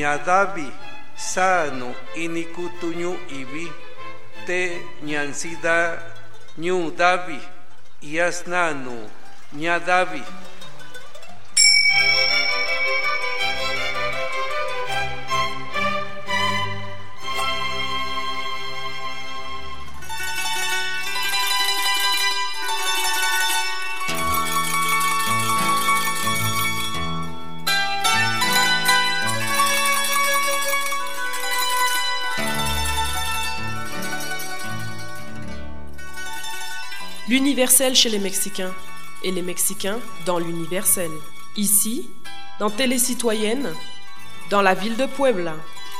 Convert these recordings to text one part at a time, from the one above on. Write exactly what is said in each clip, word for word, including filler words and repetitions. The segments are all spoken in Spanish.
ñadavi sano inikutuñu ibi te ñansida ñu davi yasnano ñadavi. L'universel chez les Mexicains et les Mexicains dans l'universel. Ici, dans Télécitoyenne, dans la ville de Puebla.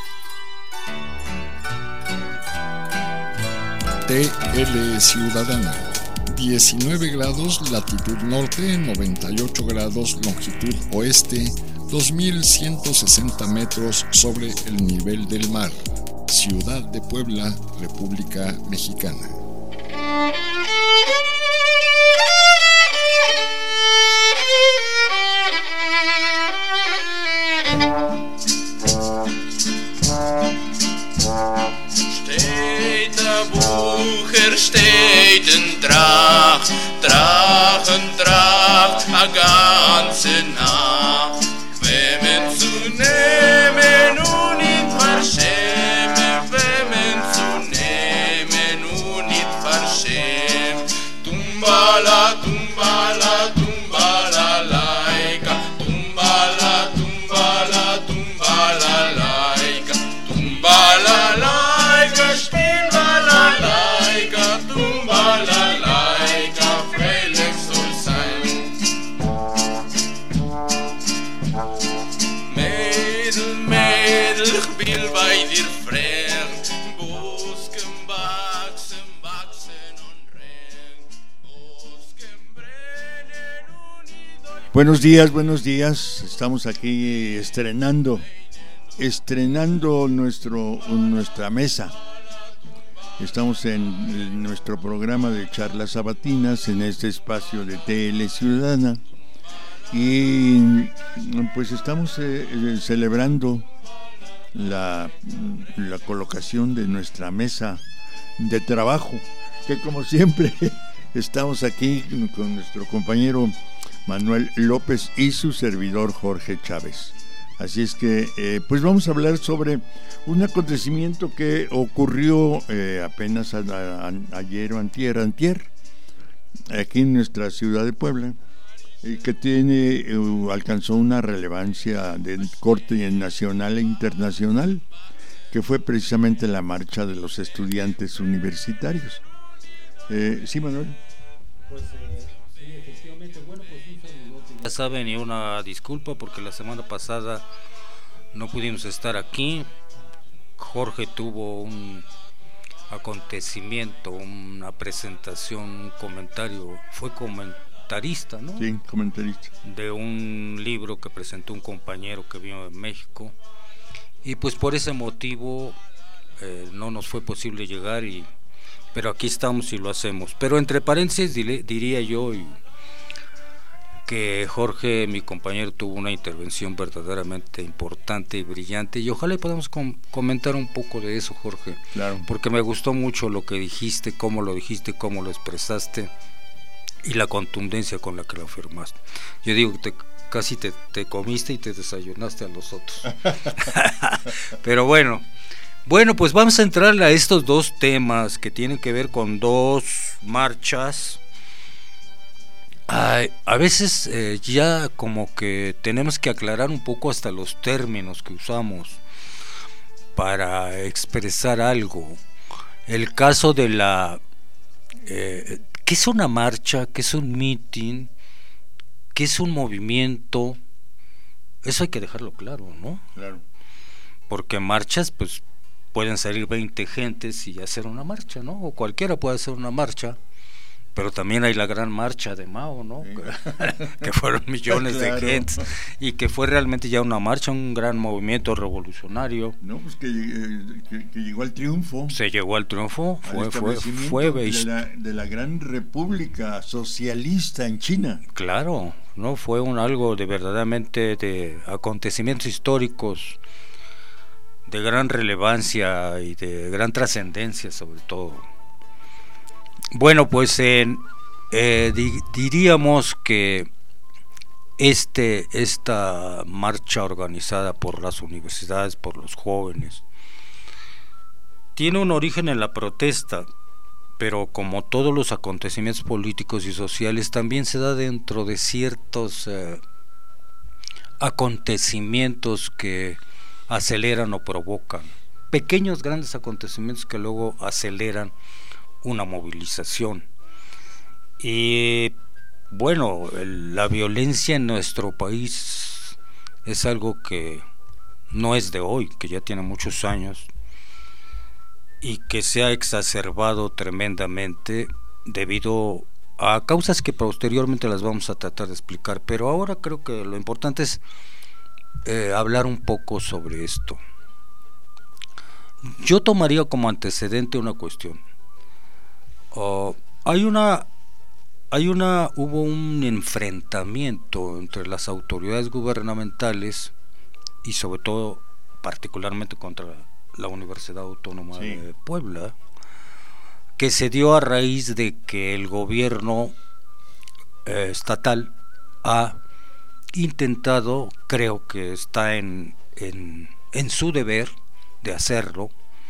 T L Ciudadana, diecinueve grados latitud norte, noventa y ocho grados longitud oeste, dos mil ciento sesenta metros sobre el nivel del mar. Ciudad de Puebla, República Mexicana. Bucher steht in Tracht, Tracht, Tracht, a ganze Nacht. Wemmen zu nehmen und nicht verschämen, wemmen zu nehmen und nicht verschämen. Tumbala, tumbala, tumbala, laika, tumbala, tumbala, tumbala, laika, tumbala, laika, spiel. Laika, tumba la laika, freilich soll sein. Mädel, Mädel, ich will bei dir fremd. Busken, wachsen, wachsen und rennen. Busken, brennen und ich... Buenos días, buenos días. Estamos aquí estrenando, estrenando nuestro, nuestra mesa. Estamos en nuestro programa de charlas sabatinas en este espacio de T L Ciudadana y pues estamos eh, eh, celebrando la, la colocación de nuestra mesa de trabajo, que como siempre estamos aquí con nuestro compañero Manuel López y su servidor Jorge Chávez. Así es que, eh, pues vamos a hablar sobre un acontecimiento que ocurrió eh, apenas a, a, a, ayer o antier, antier, aquí en nuestra ciudad de Puebla, y que tiene, eh, alcanzó una relevancia de corte nacional e internacional, que fue precisamente la marcha de los estudiantes universitarios. Eh, ¿Sí, Manuel? Pues eh, sí, efectivamente, bueno, pues un saludo. Ya saben, y una disculpa porque la semana pasada no pudimos estar aquí. Jorge tuvo un acontecimiento, una presentación, un comentario, fue comentarista, ¿no? Sí, comentarista. De un libro que presentó un compañero que vino de México, y pues por ese motivo eh, no nos fue posible llegar, y pero aquí estamos y lo hacemos. Pero entre paréntesis diré, diría yo y, que Jorge, mi compañero, tuvo una intervención verdaderamente importante y brillante, y ojalá podamos com- comentar un poco de eso, Jorge. Claro. Porque me gustó mucho lo que dijiste, cómo lo dijiste, cómo lo expresaste y la contundencia con la que lo afirmaste. Yo digo que te, casi te, te comiste y te desayunaste a los otros. Pero bueno, bueno, pues vamos a entrar a estos dos temas que tienen que ver con dos marchas. Ay, a veces eh, ya como que tenemos que aclarar un poco hasta los términos que usamos para expresar algo. El caso de la... Eh, ¿qué es una marcha? ¿Qué es un meeting? ¿Qué es un movimiento? Eso hay que dejarlo claro, ¿no? Claro. Porque marchas, pues pueden salir veinte gentes y hacer una marcha, ¿no? O cualquiera puede hacer una marcha. Pero también hay la gran marcha de Mao, ¿no? Sí. Que fueron millones claro. de gentes, y que fue realmente ya una marcha, un gran movimiento revolucionario. No, pues que, que, que llegó al triunfo. Se llegó al triunfo, al fue, fue, fue de, la, de la gran república socialista en China. Claro, no fue un algo de verdaderamente de acontecimientos históricos de gran relevancia y de gran trascendencia sobre todo. Bueno, pues en, eh, di- diríamos que este, esta marcha organizada por las universidades, por los jóvenes, tiene un origen en la protesta, pero como todos los acontecimientos políticos y sociales, también se da dentro de ciertos eh, acontecimientos que aceleran o provocan, pequeños grandes acontecimientos que luego aceleran una movilización. Y bueno, el, la violencia en nuestro país es algo que no es de hoy, que ya tiene muchos años y que se ha exacerbado tremendamente debido a causas que posteriormente las vamos a tratar de explicar, pero ahora creo que lo importante es eh, hablar un poco sobre esto. Yo tomaría como antecedente una cuestión. Uh, hay una hay una hubo un enfrentamiento entre las autoridades gubernamentales y sobre todo particularmente contra la Universidad Autónoma sí. de Puebla, que se dio a raíz de que el gobierno eh, estatal ha intentado, creo que está en, en, en su deber de hacerlo,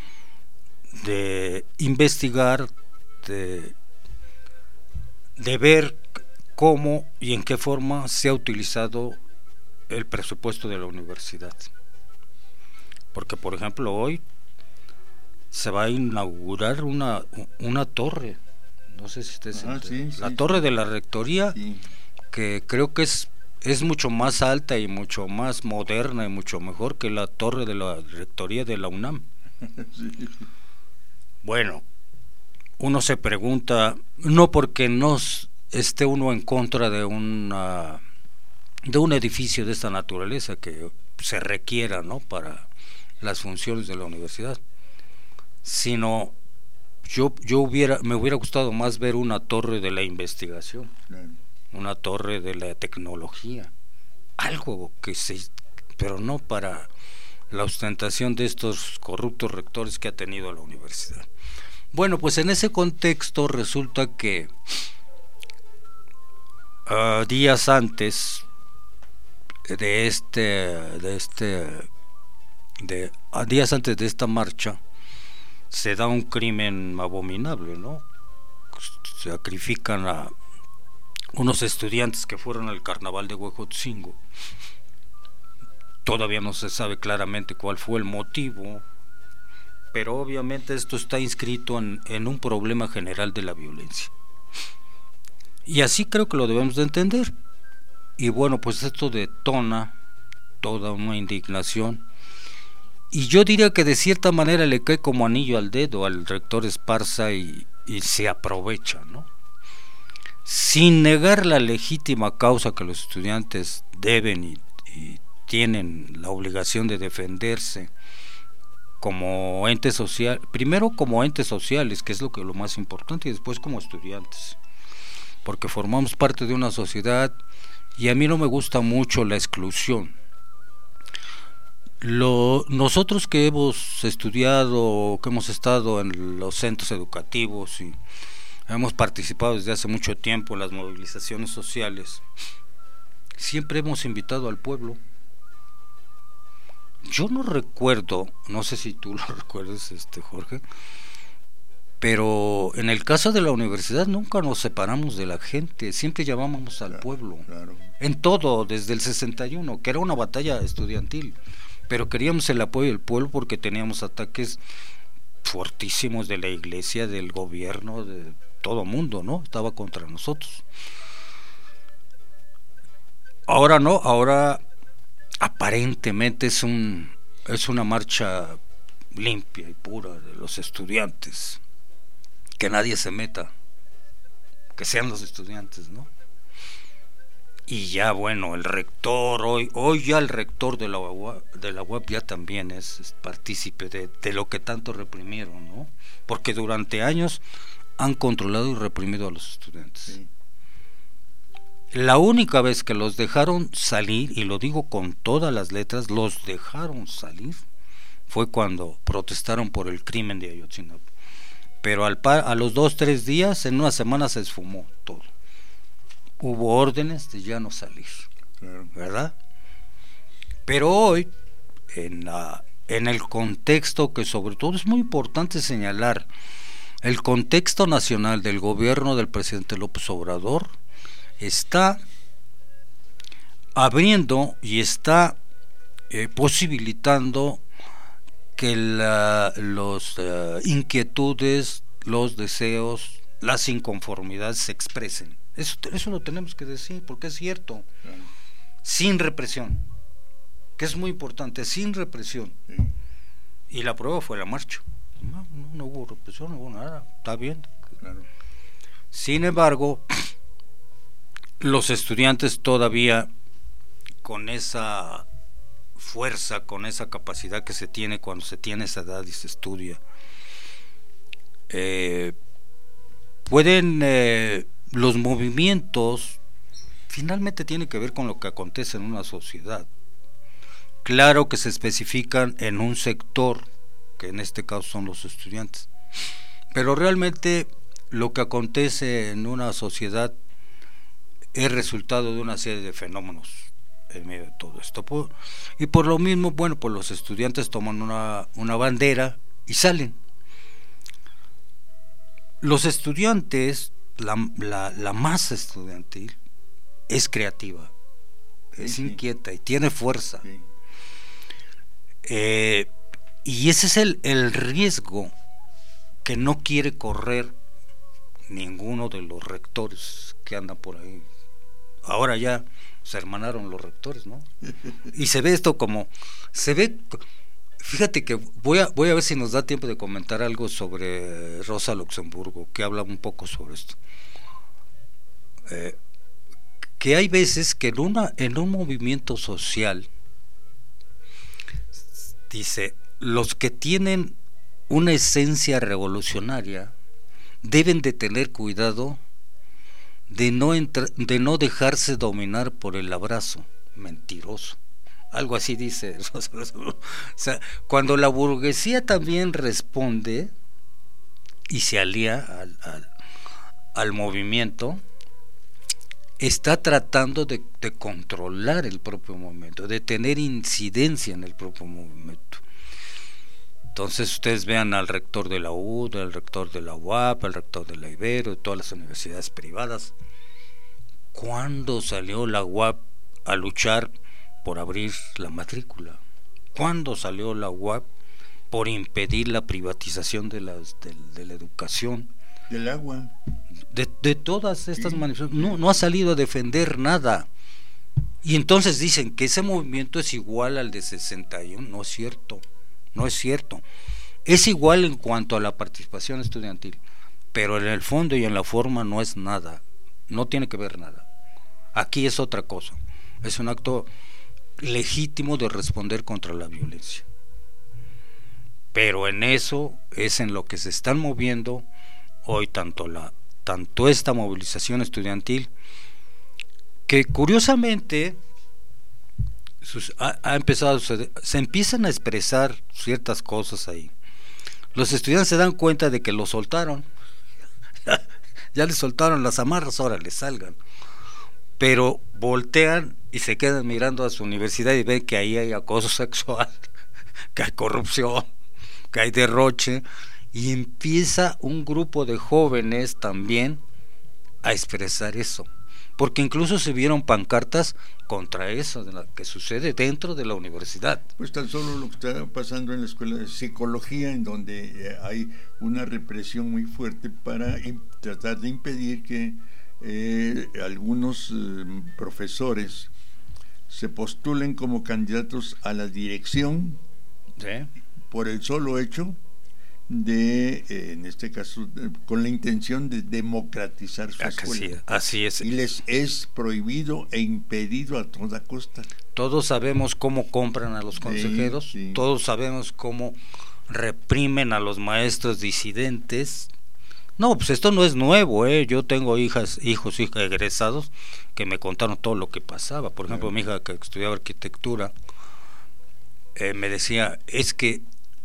de investigar, de, de ver cómo y en qué forma se ha utilizado el presupuesto de la universidad. Porque, por ejemplo, hoy se va a inaugurar una, una torre, no sé si ustedes ah, sí, la sí, torre sí. de la rectoría, sí. que creo que es, es mucho más alta y mucho más moderna y mucho mejor que la torre de la rectoría de la UNAM. Sí. Bueno, uno se pregunta, no porque no esté uno en contra de una de un edificio de esta naturaleza que se requiera, ¿no?, para las funciones de la universidad, sino yo yo hubiera me hubiera gustado más ver una torre de la investigación, claro. Una torre de la tecnología, algo que se, pero no para la ostentación de estos corruptos rectores que ha tenido la universidad. Bueno, pues en ese contexto resulta que uh, días antes de este de este de a días antes de esta marcha se da un crimen abominable, ¿no? Se sacrifican a unos estudiantes que fueron al carnaval de Huejotzingo. Todavía no se sabe claramente cuál fue el motivo, pero obviamente esto está inscrito en, en un problema general de la violencia. Y así creo que lo debemos de entender. Y bueno, pues esto detona toda una indignación. Y yo diría que de cierta manera le cae como anillo al dedo al rector Esparza y, y se aprovecha, ¿no? Sin negar la legítima causa que los estudiantes deben y, y tienen la obligación de defenderse como entes social, primero como entes sociales, que es lo que lo más importante, y después como estudiantes, porque formamos parte de una sociedad y a mí no me gusta mucho la exclusión. Lo, nosotros que hemos estudiado, que hemos estado en los centros educativos y hemos participado desde hace mucho tiempo en las movilizaciones sociales, siempre hemos invitado al pueblo. Yo no recuerdo, no sé si tú lo recuerdas, este Jorge, pero en el caso de la universidad nunca nos separamos de la gente, siempre llamábamos al claro, pueblo, claro. En todo, desde el sesenta y uno, que era una batalla estudiantil, pero queríamos el apoyo del pueblo porque teníamos ataques fortísimos de la iglesia, del gobierno, de todo mundo, ¿no? Estaba contra nosotros. Ahora no, ahora aparentemente es un es una marcha limpia y pura de los estudiantes, que nadie se meta, que sean los estudiantes, ¿no? Y ya bueno, el rector hoy hoy ya el rector de la U A P, de la U A P ya también es, es partícipe de, de lo que tanto reprimieron, ¿no? Porque durante años han controlado y reprimido a los estudiantes. Sí. La única vez que los dejaron salir, y lo digo con todas las letras, los dejaron salir, fue cuando protestaron por el crimen de Ayotzinapa. Pero al par, a los dos, tres días, en una semana se esfumó todo. Hubo órdenes de ya no salir, claro. ¿Verdad? Pero hoy, en, la, en el contexto que sobre todo es muy importante señalar, el contexto nacional del gobierno del presidente López Obrador está abriendo y está eh, posibilitando que la, los uh, inquietudes, los deseos, las inconformidades se expresen. Eso, eso lo tenemos que decir porque es cierto. Claro. Sin represión, que es muy importante, sin represión. Sí. Y la prueba fue la marcha. No, no, no hubo represión, no hubo nada, está bien. Claro. Sin embargo, los estudiantes todavía con esa fuerza, con esa capacidad que se tiene cuando se tiene esa edad y se estudia, eh, pueden, eh, los movimientos finalmente tienen que ver con lo que acontece en una sociedad. Claro que se especifican en un sector, que en este caso son los estudiantes, pero realmente lo que acontece en una sociedad es resultado de una serie de fenómenos en medio de todo esto. Y por lo mismo, bueno, pues los estudiantes toman una, una bandera y salen. Los estudiantes, la, la, la masa estudiantil es creativa, es sí, inquieta y tiene fuerza. Sí. Eh, y ese es el, el riesgo que no quiere correr ninguno de los rectores que andan por ahí. Ahora ya se hermanaron los rectores, ¿no? Y se ve esto como, se ve, fíjate que voy a, voy a ver si nos da tiempo de comentar algo sobre Rosa Luxemburgo, que habla un poco sobre esto. Eh, que hay veces que en, una, en un movimiento social, dice, los que tienen una esencia revolucionaria deben de tener cuidado de no entra, de no dejarse dominar por el abrazo mentiroso. Algo así dice. O sea, cuando la burguesía también responde y se alía al, al, al movimiento, está tratando de, de controlar el propio movimiento, de tener incidencia en el propio movimiento. Entonces ustedes vean al rector de la U, al rector de la U A P, al rector de la Ibero, de todas las universidades privadas. ¿Cuándo salió la U A P a luchar por abrir la matrícula? ¿Cuándo salió la U A P por impedir la privatización de, las, de, de la educación? Del agua. De, de todas estas sí, manifestaciones. No, no ha salido a defender nada. Y entonces dicen que ese movimiento es igual al de sesenta y uno. No es cierto. No es cierto. Es igual en cuanto a la participación estudiantil, pero en el fondo y en la forma no es nada, no tiene que ver nada. Aquí es otra cosa, es un acto legítimo de responder contra la violencia. Pero en eso es en lo que se están moviendo hoy tanto la tanto esta movilización estudiantil, que curiosamente Sus, ha, ha empezado se, se empiezan a expresar ciertas cosas ahí. Los estudiantes se dan cuenta de que lo soltaron. Ya les soltaron las amarras, ahora les salgan. Pero voltean y se quedan mirando a su universidad y ven que ahí hay acoso sexual, que hay corrupción, que hay derroche, y empieza un grupo de jóvenes también a expresar eso. Porque incluso se vieron pancartas contra eso de la que sucede dentro de la universidad. Pues tan solo lo que está pasando en la escuela de psicología, en donde hay una represión muy fuerte para tratar de impedir que eh, algunos eh, profesores se postulen como candidatos a la dirección, ¿sí?, por el solo hecho de, eh, en este caso, de, con la intención de democratizar su escuela. Así es. Y les es prohibido e impedido a toda costa. Todos sabemos cómo compran a los consejeros, sí, sí. Todos sabemos cómo reprimen a los maestros disidentes. No, pues esto no es nuevo, ¿eh? Yo tengo hijas, hijos, hijas egresados que me contaron todo lo que pasaba. Por ejemplo, sí. Mi hija que estudiaba arquitectura eh, me decía, es que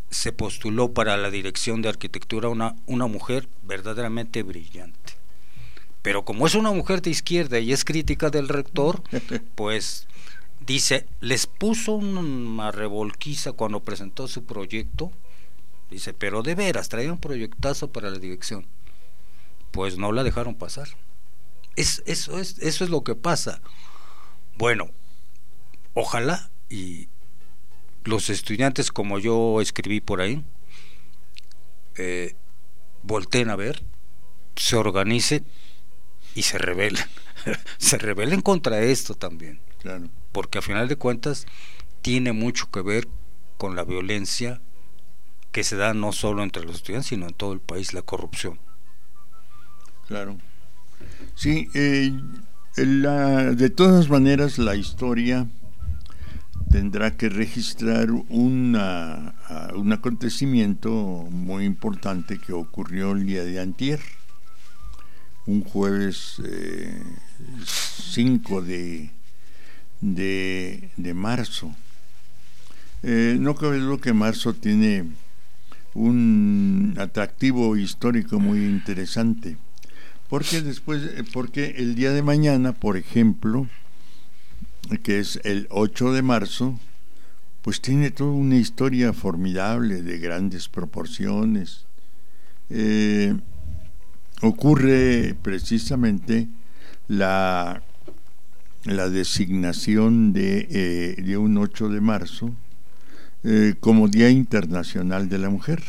se postuló para la dirección de arquitectura una, una mujer verdaderamente brillante. Pero como es una mujer de izquierda y es crítica del rector, pues dice, les puso una revolquiza cuando presentó su proyecto. Dice, pero de veras, traía un proyectazo para la dirección. Pues no la dejaron pasar. Es, eso, es, eso es lo que pasa. Bueno, ojalá y los estudiantes, como yo escribí por ahí, eh, volteen a ver, se organicen y se rebelen. Se rebelen contra esto también. Claro. Porque a final de cuentas tiene mucho que ver con la violencia que se da no solo entre los estudiantes, sino en todo el país, la corrupción. Claro. Sí, eh, la, de todas maneras la historia tendrá que registrar una, un acontecimiento muy importante que ocurrió el día de antier, un jueves eh, cinco de, de, de marzo. Eh, no cabe duda que marzo tiene un atractivo histórico muy interesante, porque después, porque el día de mañana, por ejemplo, que es el ocho de marzo, pues tiene toda una historia formidable de grandes proporciones. Eh, ocurre precisamente la, la designación de, eh, de un ocho de marzo eh, como Día Internacional de la Mujer.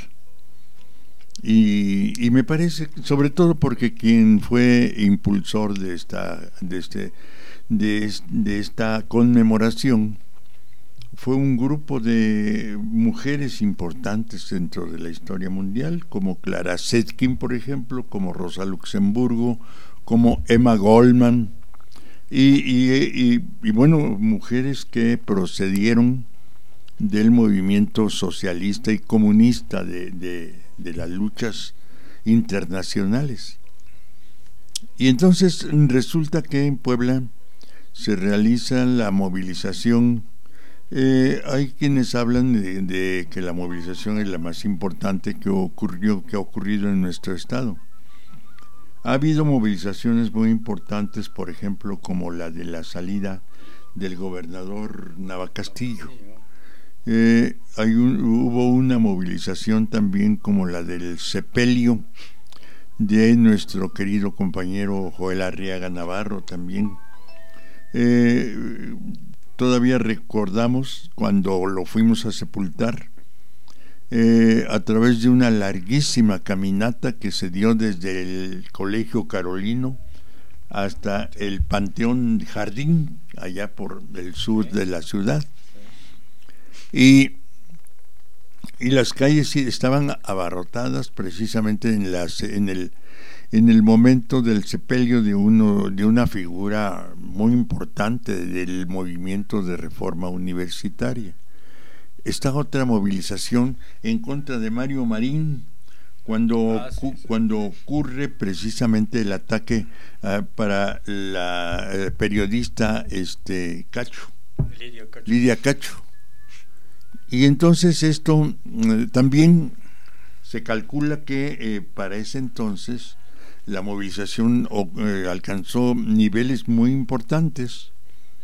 Y, y me parece, sobre todo porque quien fue impulsor de esta, de este De, de esta conmemoración fue un grupo de mujeres importantes dentro de la historia mundial, como Clara Zetkin, por ejemplo, como Rosa Luxemburgo, como Emma Goldman, y, y, y, y bueno, mujeres que procedieron del movimiento socialista y comunista de, de, de las luchas internacionales. Y entonces resulta que en Puebla se realiza la movilización. Eh, hay quienes hablan de, de que la movilización es la más importante que ocurrió, que ha ocurrido en nuestro estado. Ha habido movilizaciones muy importantes, por ejemplo, como la de la salida del gobernador Navacastillo. Eh, hay un, hubo una movilización también como la del sepelio de nuestro querido compañero Joel Arriaga Navarro también. Eh, todavía recordamos cuando lo fuimos a sepultar, eh, a través de una larguísima caminata que se dio desde el Colegio Carolino hasta el Panteón Jardín, allá por el sur de la ciudad, y, y las calles estaban abarrotadas precisamente en, las, en el en el momento del sepelio de uno de una figura muy importante del movimiento de reforma universitaria. Esta otra movilización en contra de Mario Marín, cuando ah, sí, sí. cuando ocurre precisamente el ataque uh, para la uh, periodista este Cacho, Lidia Cacho. Lidia Cacho. Y entonces esto uh, también se calcula que eh, para ese entonces la movilización eh, alcanzó niveles muy importantes,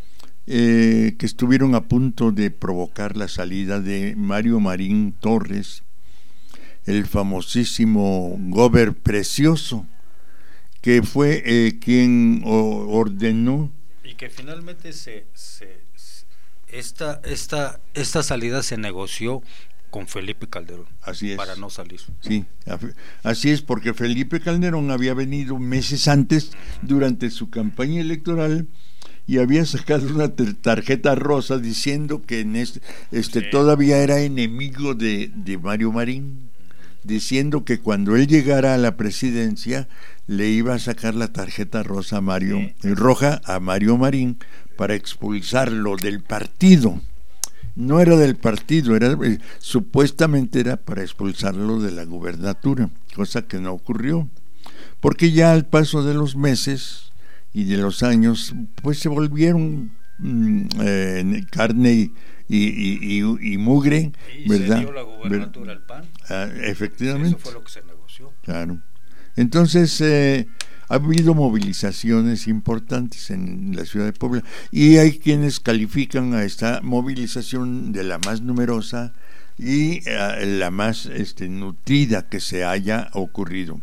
eh, que estuvieron a punto de provocar la salida de Mario Marín Torres, el famosísimo Gober Precioso, que fue eh, quien o, ordenó y que finalmente se, se, se esta esta esta salida se negoció con Felipe Calderón. Así es. Para no salir. Sí, así es, porque Felipe Calderón había venido meses antes durante su campaña electoral y había sacado una tarjeta rosa diciendo que en este, este sí. todavía era enemigo de, de Mario Marín, diciendo que cuando él llegara a la presidencia le iba a sacar la tarjeta rosa a Mario, sí. roja a Mario Marín para expulsarlo del partido. No era del partido, era eh, supuestamente era para expulsarlo de la gubernatura, cosa que no ocurrió, porque ya al paso de los meses y de los años, pues se volvieron mm, eh, carne y, y, y, y, y mugre, y ¿verdad? se dio la gubernatura al P A N. Ah, efectivamente. Eso fue lo que se negoció. Claro. Entonces, eh, ha habido movilizaciones importantes en la ciudad de Puebla y hay quienes califican a esta movilización de la más numerosa y uh, la más este, nutrida que se haya ocurrido.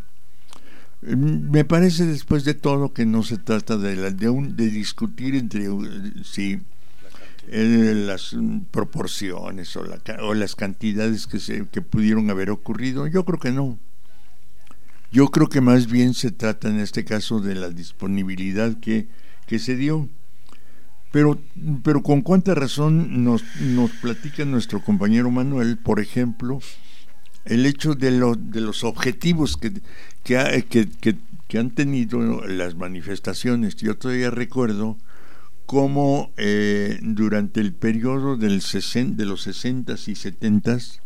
Me parece, después de todo, que no se trata de, la, de, un, de discutir entre uh, si eh, las proporciones o, la, o las cantidades que, se, que pudieron haber ocurrido. Yo creo que no. Yo creo que más bien se trata en este caso de la disponibilidad que, que se dio. Pero, pero con cuánta razón nos, nos platica nuestro compañero Manuel, por ejemplo, el hecho de, lo, de los objetivos que, que, ha, que, que, que han tenido las manifestaciones. Yo todavía recuerdo cómo eh, durante el periodo del sesen, de los sesentas y setentas,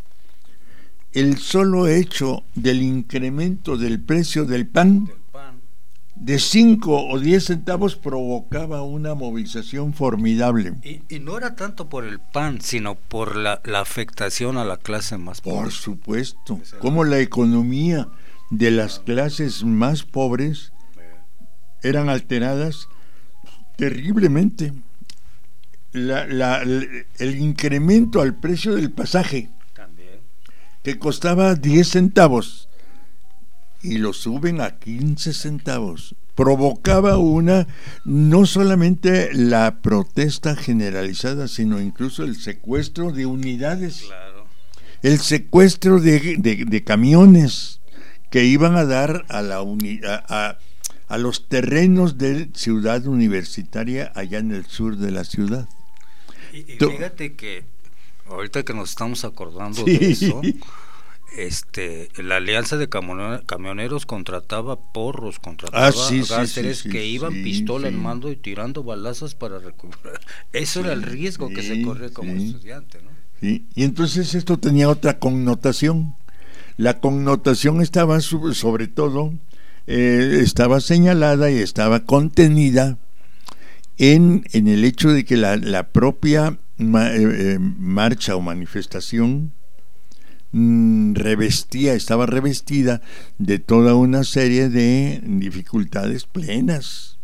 el solo hecho del incremento del precio del pan, Del pan. de cinco o diez centavos provocaba una movilización formidable. Y, y no era tanto por el pan, sino por la, la afectación a la clase más pobre. Por supuesto, como la economía de las clases más pobres eran alteradas terriblemente. La, la, el incremento al precio del pasaje, También. que costaba diez centavos, y lo suben a quince centavos, provocaba una, no solamente la protesta generalizada, sino incluso el secuestro de unidades, Claro. el secuestro de, de, de camiones que iban a dar a, la uni, a, a, a los terrenos de Ciudad Universitaria allá en el sur de la ciudad. Y, y Tú, fíjate que ahorita que nos estamos acordando sí. de eso, este, la Alianza de Camioneros contrataba porros, contrataba Ah, sí, sí, gásteres sí, que sí, iban sí, pistola sí. en mando y tirando balazos para recuperar. Eso Sí, era el riesgo que se sí, corría como sí. estudiante, ¿no? ¿Sí? Y entonces esto tenía otra connotación. La connotación estaba sobre, sobre todo, eh, estaba señalada y estaba contenida en, en el hecho de que la, la propia ma, eh, marcha o manifestación mmm, revestía, estaba revestida de toda una serie de dificultades plenas.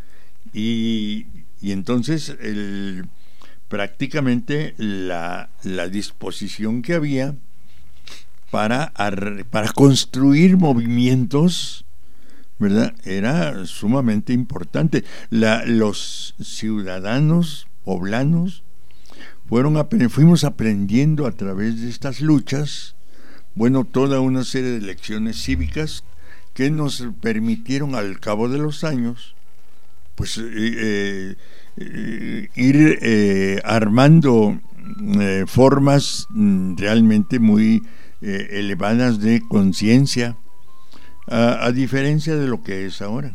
Y, y entonces el, prácticamente la, la disposición que había para, para construir movimientos, ¿verdad?, era sumamente importante. La, los ciudadanos poblanos fueron fuimos aprendiendo a través de estas luchas, bueno, toda una serie de lecciones cívicas que nos permitieron al cabo de los años pues eh, eh, ir eh, armando eh, formas mm, realmente muy eh, elevadas de conciencia, a, a diferencia de lo que es ahora.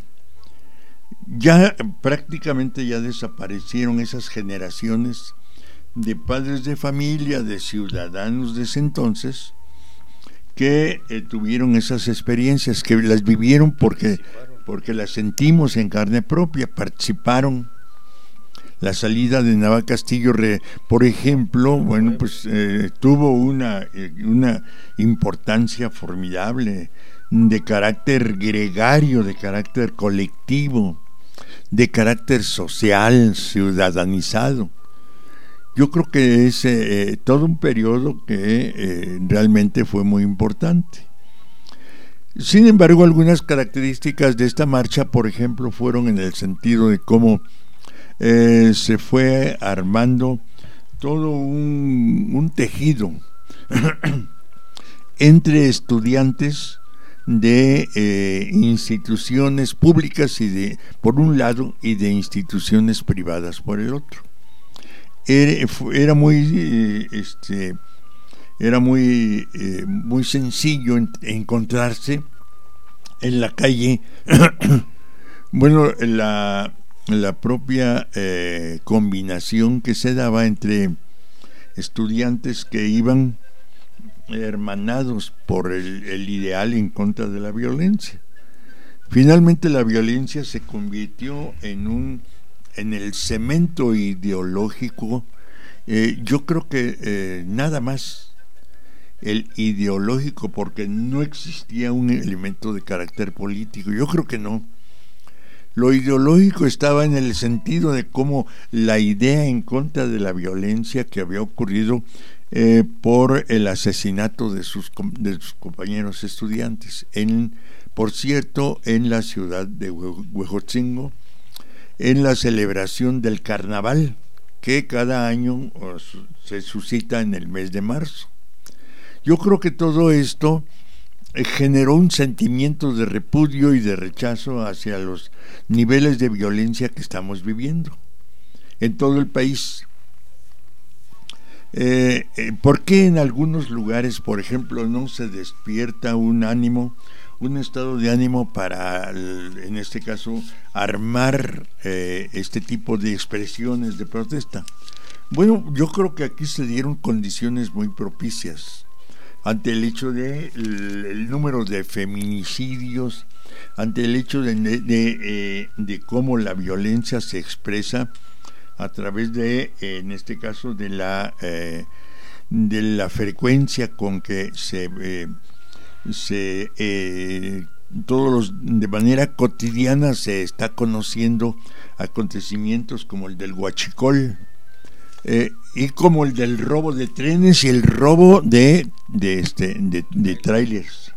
Ya prácticamente ya desaparecieron esas generaciones de padres de familia, de ciudadanos de ese entonces, que eh, tuvieron esas experiencias, que las vivieron porque, porque las sentimos en carne propia, participaron. La salida de Nava Castillo, re, por ejemplo, bueno, pues eh, tuvo una, eh, una importancia formidable, de carácter gregario, de carácter colectivo, de carácter social, ciudadanizado. Yo creo que es eh, todo un periodo que eh, realmente fue muy importante. Sin embargo, algunas características de esta marcha, por ejemplo, fueron en el sentido de cómo eh, se fue armando todo un, un tejido entre estudiantes de eh, instituciones públicas y de por un lado y de instituciones privadas por el otro. Era, era muy eh, este era muy eh, muy sencillo en, encontrarse en la calle bueno la la propia eh, combinación que se daba entre estudiantes que iban hermanados por el, el ideal en contra de la violencia. Finalmente la violencia se convirtió en un en el cemento ideológico Eh, yo creo que eh, nada más el ideológico, porque no existía un elemento de carácter político, yo creo que no. Lo ideológico estaba en el sentido de cómo la idea en contra de la violencia que había ocurrido eh, por el asesinato de sus, de sus compañeros estudiantes, en, por cierto, en la ciudad de Huejotzingo, en la celebración del carnaval, que cada año se suscita en el mes de marzo. Yo creo que todo esto generó un sentimiento de repudio y de rechazo hacia los niveles de violencia que estamos viviendo en todo el país. Eh, eh, ¿Por qué en algunos lugares, por ejemplo, no se despierta un ánimo, un estado de ánimo para, en este caso, armar eh, este tipo de expresiones de protesta? Bueno, yo creo que aquí se dieron condiciones muy propicias ante el hecho de el, el número de feminicidios, ante el hecho de, de, de, eh, de cómo la violencia se expresa a través de, eh, en este caso, de la eh, de la frecuencia con que se eh, se eh, todos los, de manera cotidiana se está conociendo acontecimientos como el del huachicol, Eh, y como el del robo de trenes y el robo de de este de, de trailers.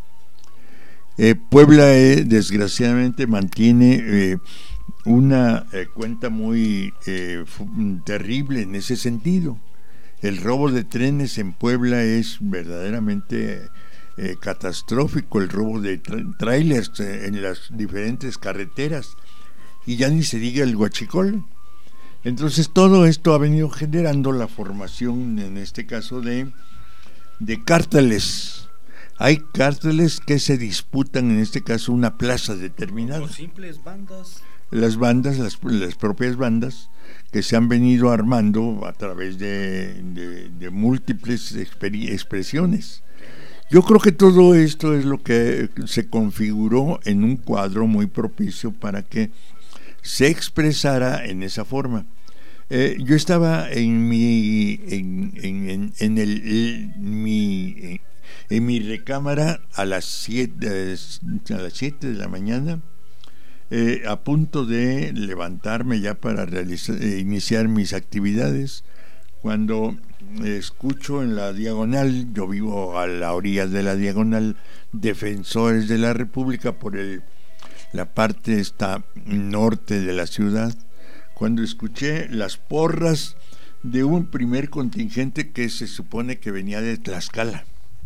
Eh, Puebla eh, desgraciadamente mantiene eh, una eh, cuenta muy eh, terrible en ese sentido. El robo de trenes en Puebla es verdaderamente eh, catastrófico, el robo de tra- trailers eh, en las diferentes carreteras, y ya ni se diga el huachicol. Entonces todo esto ha venido generando la formación, en este caso, de, de cárteles. Hay cárteles que se disputan, en este caso, una plaza determinada. Como simples bandas. Las bandas, las, las propias bandas, que se han venido armando a través de, de, de múltiples exper- expresiones. Yo creo que todo esto es lo que se configuró en un cuadro muy propicio para que se expresara en esa forma. Eh, yo estaba en mi en, en, en, el, el mi en mi recámara a las siete a las siete de la mañana, eh, a punto de levantarme ya para realizar, eh, iniciar mis actividades, cuando escucho en la diagonal, yo vivo a la orilla de la diagonal, Defensores de la República, por el la parte esta norte de la ciudad, cuando escuché las porras de un primer contingente que se supone que venía de Tlaxcala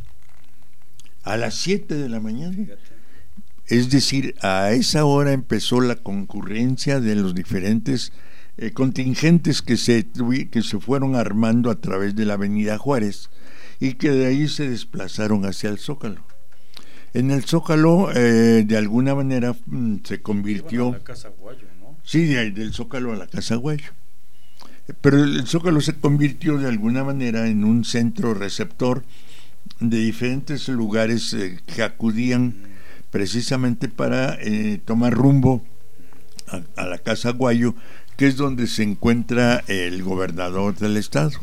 a las siete de la mañana. Es decir, a esa hora empezó la concurrencia de los diferentes eh, contingentes que se, que se fueron armando a través de la avenida Juárez y que de ahí se desplazaron hacia el Zócalo. En el Zócalo, eh, de alguna manera, mm, se convirtió... A la Casa Guayo, ¿no? Sí, de, del Zócalo a la Casa Guayo. Pero el Zócalo se convirtió de alguna manera en un centro receptor de diferentes lugares eh, que acudían precisamente para eh, tomar rumbo a, a la Casa Guayo, que es donde se encuentra el gobernador del estado.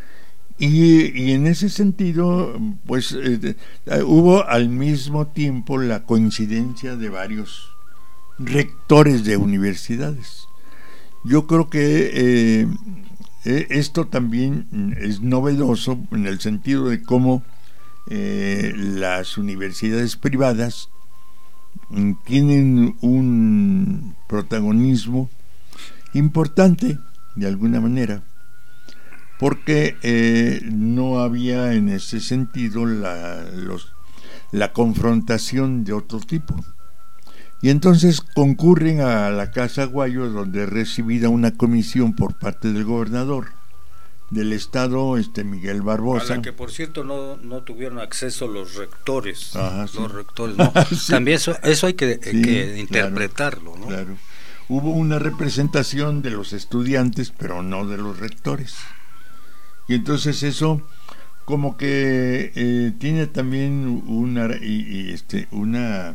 Y, y en ese sentido, pues eh, hubo al mismo tiempo la coincidencia de varios rectores de universidades. Yo creo que eh, eh, esto también es novedoso en el sentido de cómo eh, las universidades privadas mm, tienen un protagonismo importante, de alguna manera, porque eh, no había en ese sentido la, los, la confrontación de otro tipo. Y entonces concurren a la Casa Guayo, donde es recibida una comisión por parte del gobernador del estado, este Miguel Barbosa. A la que, por cierto, no, no tuvieron acceso los rectores. Ajá, sí. Los rectores, no. Sí. También eso, eso hay que, sí, que interpretarlo, claro, ¿no? Claro. Hubo una representación de los estudiantes, pero no de los rectores. Y entonces eso como que eh, tiene también una y, y este una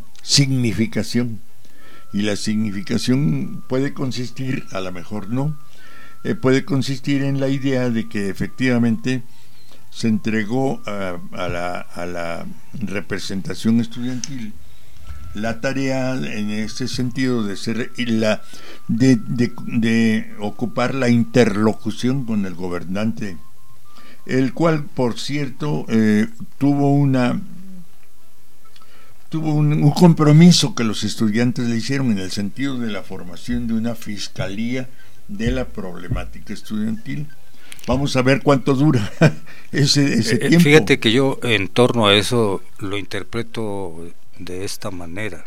significación, y la significación puede consistir, a lo mejor no, eh, puede consistir en la idea de que efectivamente se entregó a, a, la, a la representación estudiantil la tarea en este sentido de ser la de, de, de ocupar la interlocución con el gobernante, el cual por cierto eh, tuvo una tuvo un, un compromiso que los estudiantes le hicieron en el sentido de la formación de una fiscalía de la problemática estudiantil. Vamos a ver cuánto dura ese, ese eh, tiempo. Fíjate que yo en torno a eso lo interpreto de esta manera.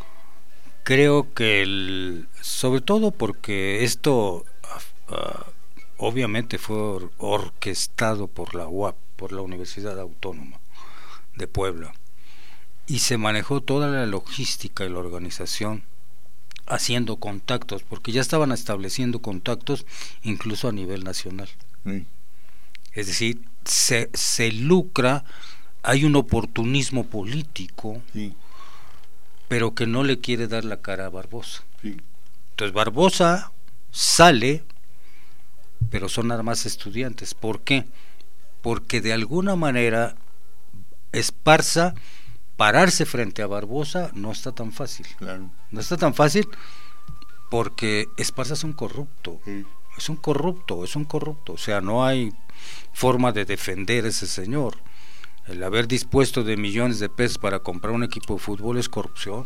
Creo que el, sobre todo porque esto uh, obviamente fue or, orquestado por la U A P, por la Universidad Autónoma de Puebla, y se manejó toda la logística y la organización haciendo contactos, porque ya estaban estableciendo contactos incluso a nivel nacional. Sí. Es decir, se, se lucra, hay un oportunismo político, sí, pero que no le quiere dar la cara a Barbosa. Sí. Entonces Barbosa sale, pero son nada más estudiantes. ¿Por qué? Porque de alguna manera Esparza, pararse frente a Barbosa no está tan fácil. Claro. No está tan fácil porque Esparza es un corrupto. Sí. Es un corrupto, es un corrupto. O sea, no hay forma de defender a ese señor. El haber dispuesto de millones de pesos para comprar un equipo de fútbol es corrupción.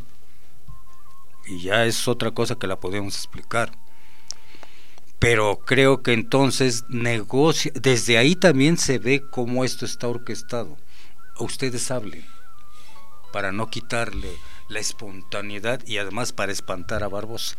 Y ya es otra cosa que la podemos explicar. Pero creo que entonces negocia, desde ahí también se ve cómo esto está orquestado. Ustedes hablen, para no quitarle la espontaneidad y además para espantar a Barbosa.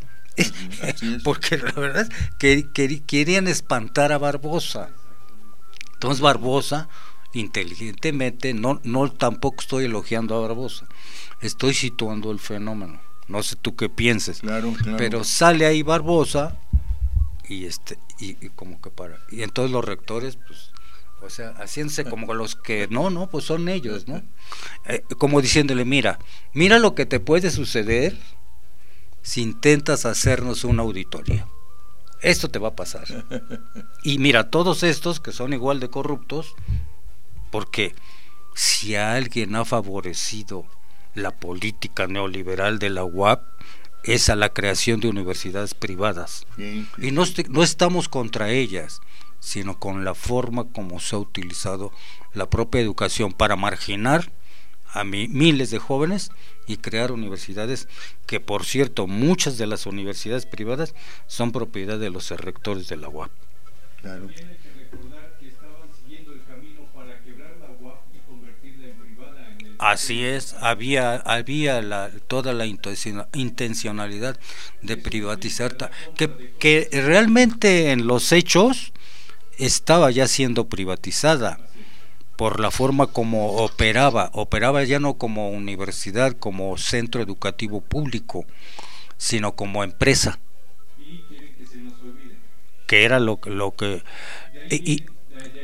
Porque la verdad es que, que querían espantar a Barbosa. Entonces Barbosa inteligentemente, no, no tampoco estoy elogiando a Barbosa, estoy situando el fenómeno, no sé tú qué pienses, claro, claro. Pero sale ahí Barbosa y este y, y como que para, y entonces los rectores pues, o sea, haciéndose como los que no, no, pues son ellos, ¿no? Eh, como diciéndole, mira, mira lo que te puede suceder si intentas hacernos una auditoría. Esto te va a pasar. Y mira, todos estos que son igual de corruptos, porque si alguien ha favorecido la política neoliberal de la U A P es a la creación de universidades privadas. Sí, sí. Y no, no estamos contra ellas, sino con la forma como se ha utilizado la propia educación para marginar a mi, miles de jóvenes y crear universidades que, por cierto, muchas de las universidades privadas son propiedad de los rectores de la U A P. Claro. Así es, había había la, toda la intencionalidad de privatizar, que, que realmente en los hechos estaba ya siendo privatizada por la forma como operaba, operaba ya no como universidad, como centro educativo público, sino como empresa, que era lo, lo que... Y, y,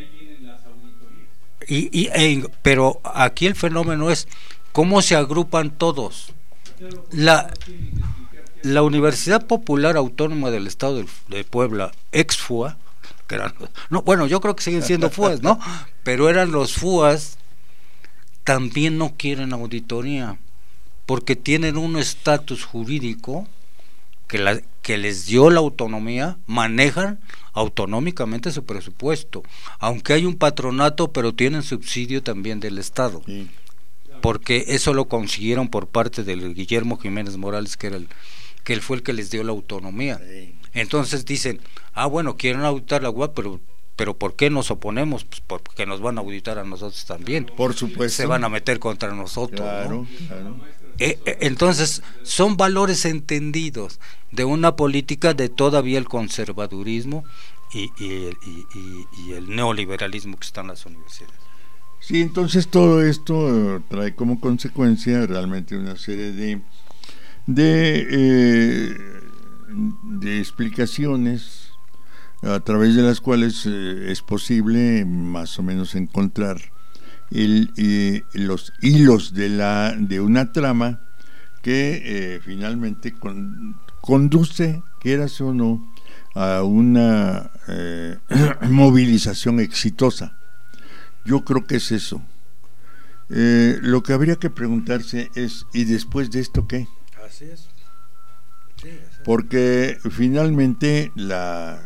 Y, y, e, pero aquí el fenómeno es cómo se agrupan todos. La, la Universidad Popular Autónoma del Estado de, de Puebla, ex F U A, que eran, no, bueno, yo creo que siguen siendo F U As, ¿no? Pero eran los F U As, también no quieren auditoría, porque tienen un estatus jurídico que, la, que les dio la autonomía, manejan autonómicamente su presupuesto, aunque hay un patronato, pero tienen subsidio también del Estado, sí, porque eso lo consiguieron por parte del Guillermo Jiménez Morales, que era el que él fue el que les dio la autonomía. Sí. Entonces dicen, ah bueno, quieren auditar la U A P, pero pero ¿por qué nos oponemos? Pues porque nos van a auditar a nosotros también. Por supuesto. Se van a meter contra nosotros, claro, ¿no? Claro. Eh, eh, entonces son valores entendidos de una política de todavía el conservadurismo y, y, y, y, y el neoliberalismo que está en las universidades. Sí, entonces todo esto trae como consecuencia realmente una serie de de, eh, de explicaciones a través de las cuales eh, es posible más o menos encontrar El, eh, los hilos de la de una trama que eh, finalmente con, conduce, quieras o no, a una eh, movilización exitosa. Yo creo que es eso. Eh, lo que habría que preguntarse es, ¿y después de esto qué? Así es. Sí, exacto. Porque finalmente la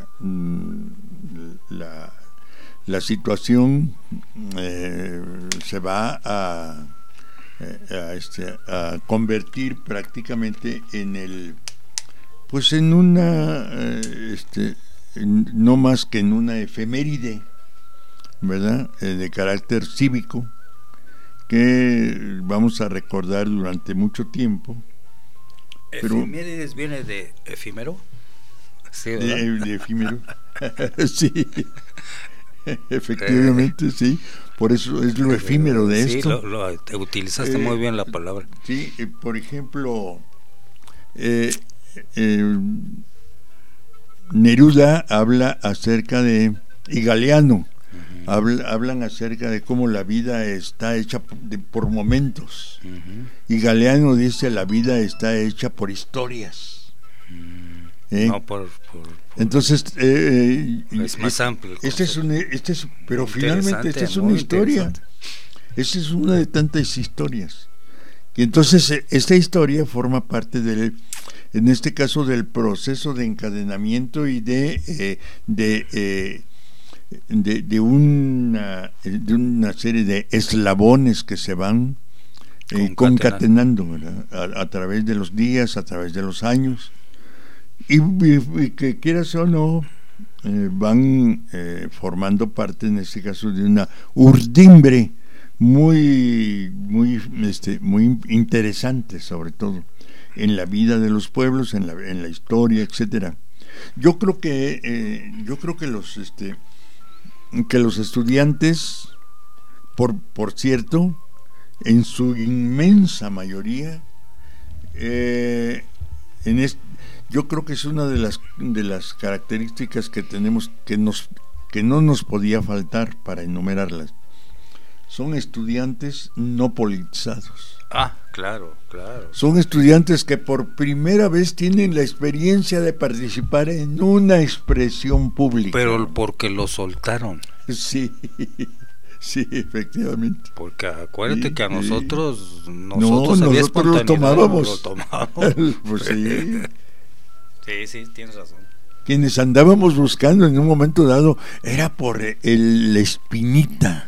la, la situación eh, se va a, a, este, a convertir prácticamente en el pues en una eh, este, en, no más que en una efeméride, ¿verdad? Eh, de carácter cívico, que vamos a recordar durante mucho tiempo. Efemérides viene de efímero. Sí, de, de efímero. Sí, efectivamente, eh, sí. Por eso es lo efímero de sí, esto. Lo, lo, te utilizaste eh, muy bien la palabra. Sí, eh, por ejemplo, eh, eh, Neruda habla acerca de, y Galeano, uh-huh. habla, hablan acerca de cómo la vida está hecha por, de, por momentos. Uh-huh. Y Galeano dice la vida está hecha por historias. Uh-huh. ¿Eh? No por, por, por entonces eh, es más eh, amplio. Este es un, este es, pero finalmente esta es una historia. Esta es una de tantas historias. Y entonces esta historia forma parte del, en este caso, del proceso de encadenamiento y de eh, de, eh, de de una de una serie de eslabones que se van eh, concatenando, ¿verdad? A, a través de los días, a través de los años, y, y, y que quieras o no eh, van eh, formando parte, en este caso, de una urdimbre muy muy este muy interesante, sobre todo en la vida de los pueblos, en la en la historia, etcétera. Yo creo que eh, yo creo que los este que los estudiantes, por por cierto, en su inmensa mayoría, eh, en este, yo creo que es una de las de las características que tenemos, que nos que no nos podía faltar para enumerarlas. Son estudiantes no politizados. Ah, claro, claro. Son estudiantes que por primera vez tienen la experiencia de participar en una expresión pública. Pero porque lo soltaron. Sí, sí, efectivamente. Porque acuérdate sí, que a nosotros, sí. nosotros, no, nosotros lo tomábamos. Lo tomábamos. Pues sí. Sí, sí, tienes razón. Quienes andábamos buscando en un momento dado era por el, la espinita.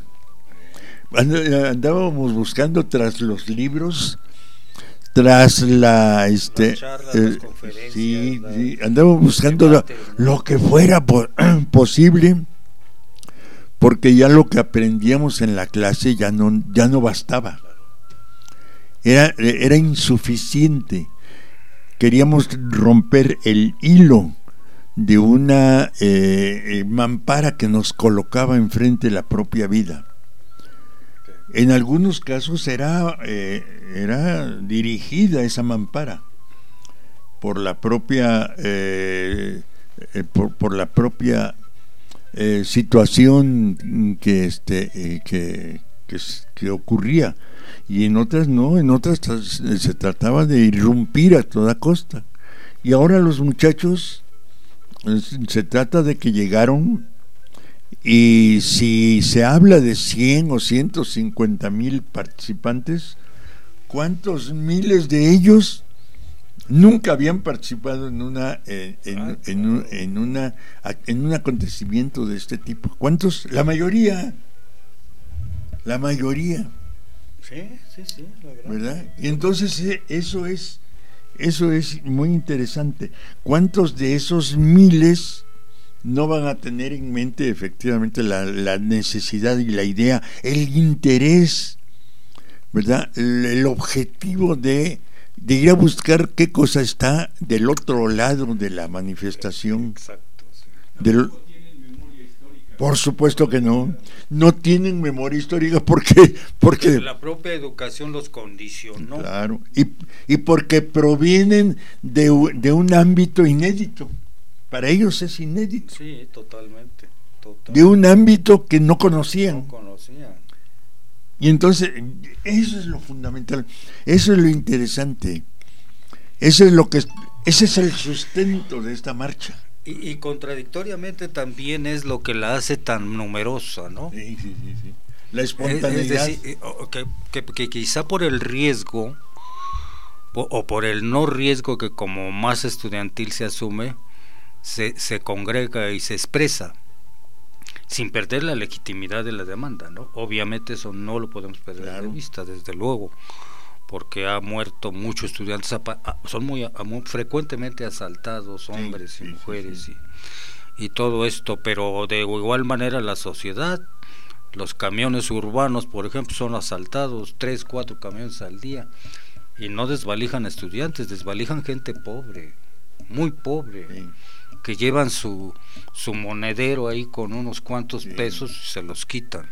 Andábamos buscando tras los libros, tras la este las charlas, eh, las conferencias, sí, la, sí, andábamos buscando debate, lo, lo que fuera po- posible, porque ya lo que aprendíamos en la clase ya no ya no bastaba, era era insuficiente. Queríamos romper el hilo de una eh, mampara que nos colocaba enfrente la propia vida. En algunos casos era, eh, era dirigida esa mampara por la propia eh, eh, por, por la propia eh, situación que este eh, que, que, que ocurría, y en otras no, en otras se trataba de irrumpir a toda costa. Y ahora los muchachos eh, se trata de que llegaron. Y si se habla de cien o ciento cincuenta mil participantes, ¿cuántos miles de ellos nunca habían participado en una en, en, en, un, en una en un acontecimiento de este tipo? ¿Cuántos? La mayoría. La mayoría. Sí, sí, sí, la gran... ¿verdad? Y entonces eso es eso es muy interesante. ¿Cuántos de esos miles no van a tener en mente efectivamente la, la necesidad y la idea, el interés, ¿verdad? El, el objetivo de, de ir a buscar qué cosa está del otro lado de la manifestación? Exacto, sí. Del, por supuesto que no, no tienen memoria histórica porque porque la propia educación los condicionó. Claro, y, y porque provienen de, de un ámbito inédito. Para ellos es inédito. Sí, totalmente, totalmente. De un ámbito que no conocían. No conocían. Y entonces, eso es lo fundamental, eso es lo interesante. Eso es lo que ese es el sustento de esta marcha. Y, y contradictoriamente también es lo que la hace tan numerosa, ¿no? Sí, sí, sí, sí. La espontaneidad. Es decir, que, que, que quizá por el riesgo o, o por el no riesgo que como masa estudiantil se asume, se, se congrega y se expresa sin perder la legitimidad de la demanda, ¿no? Obviamente eso no lo podemos perder claro. de vista, desde luego, porque ha muerto muchos estudiantes, son muy, muy frecuentemente asaltados, hombres sí, y sí, mujeres sí, sí. Y, y todo esto, pero de igual manera la sociedad, los camiones urbanos, por ejemplo, son asaltados, tres, cuatro camiones al día, y no desvalijan estudiantes, desvalijan gente pobre, muy pobre, sí. que llevan su, su monedero ahí con unos cuantos sí. pesos y se los quitan.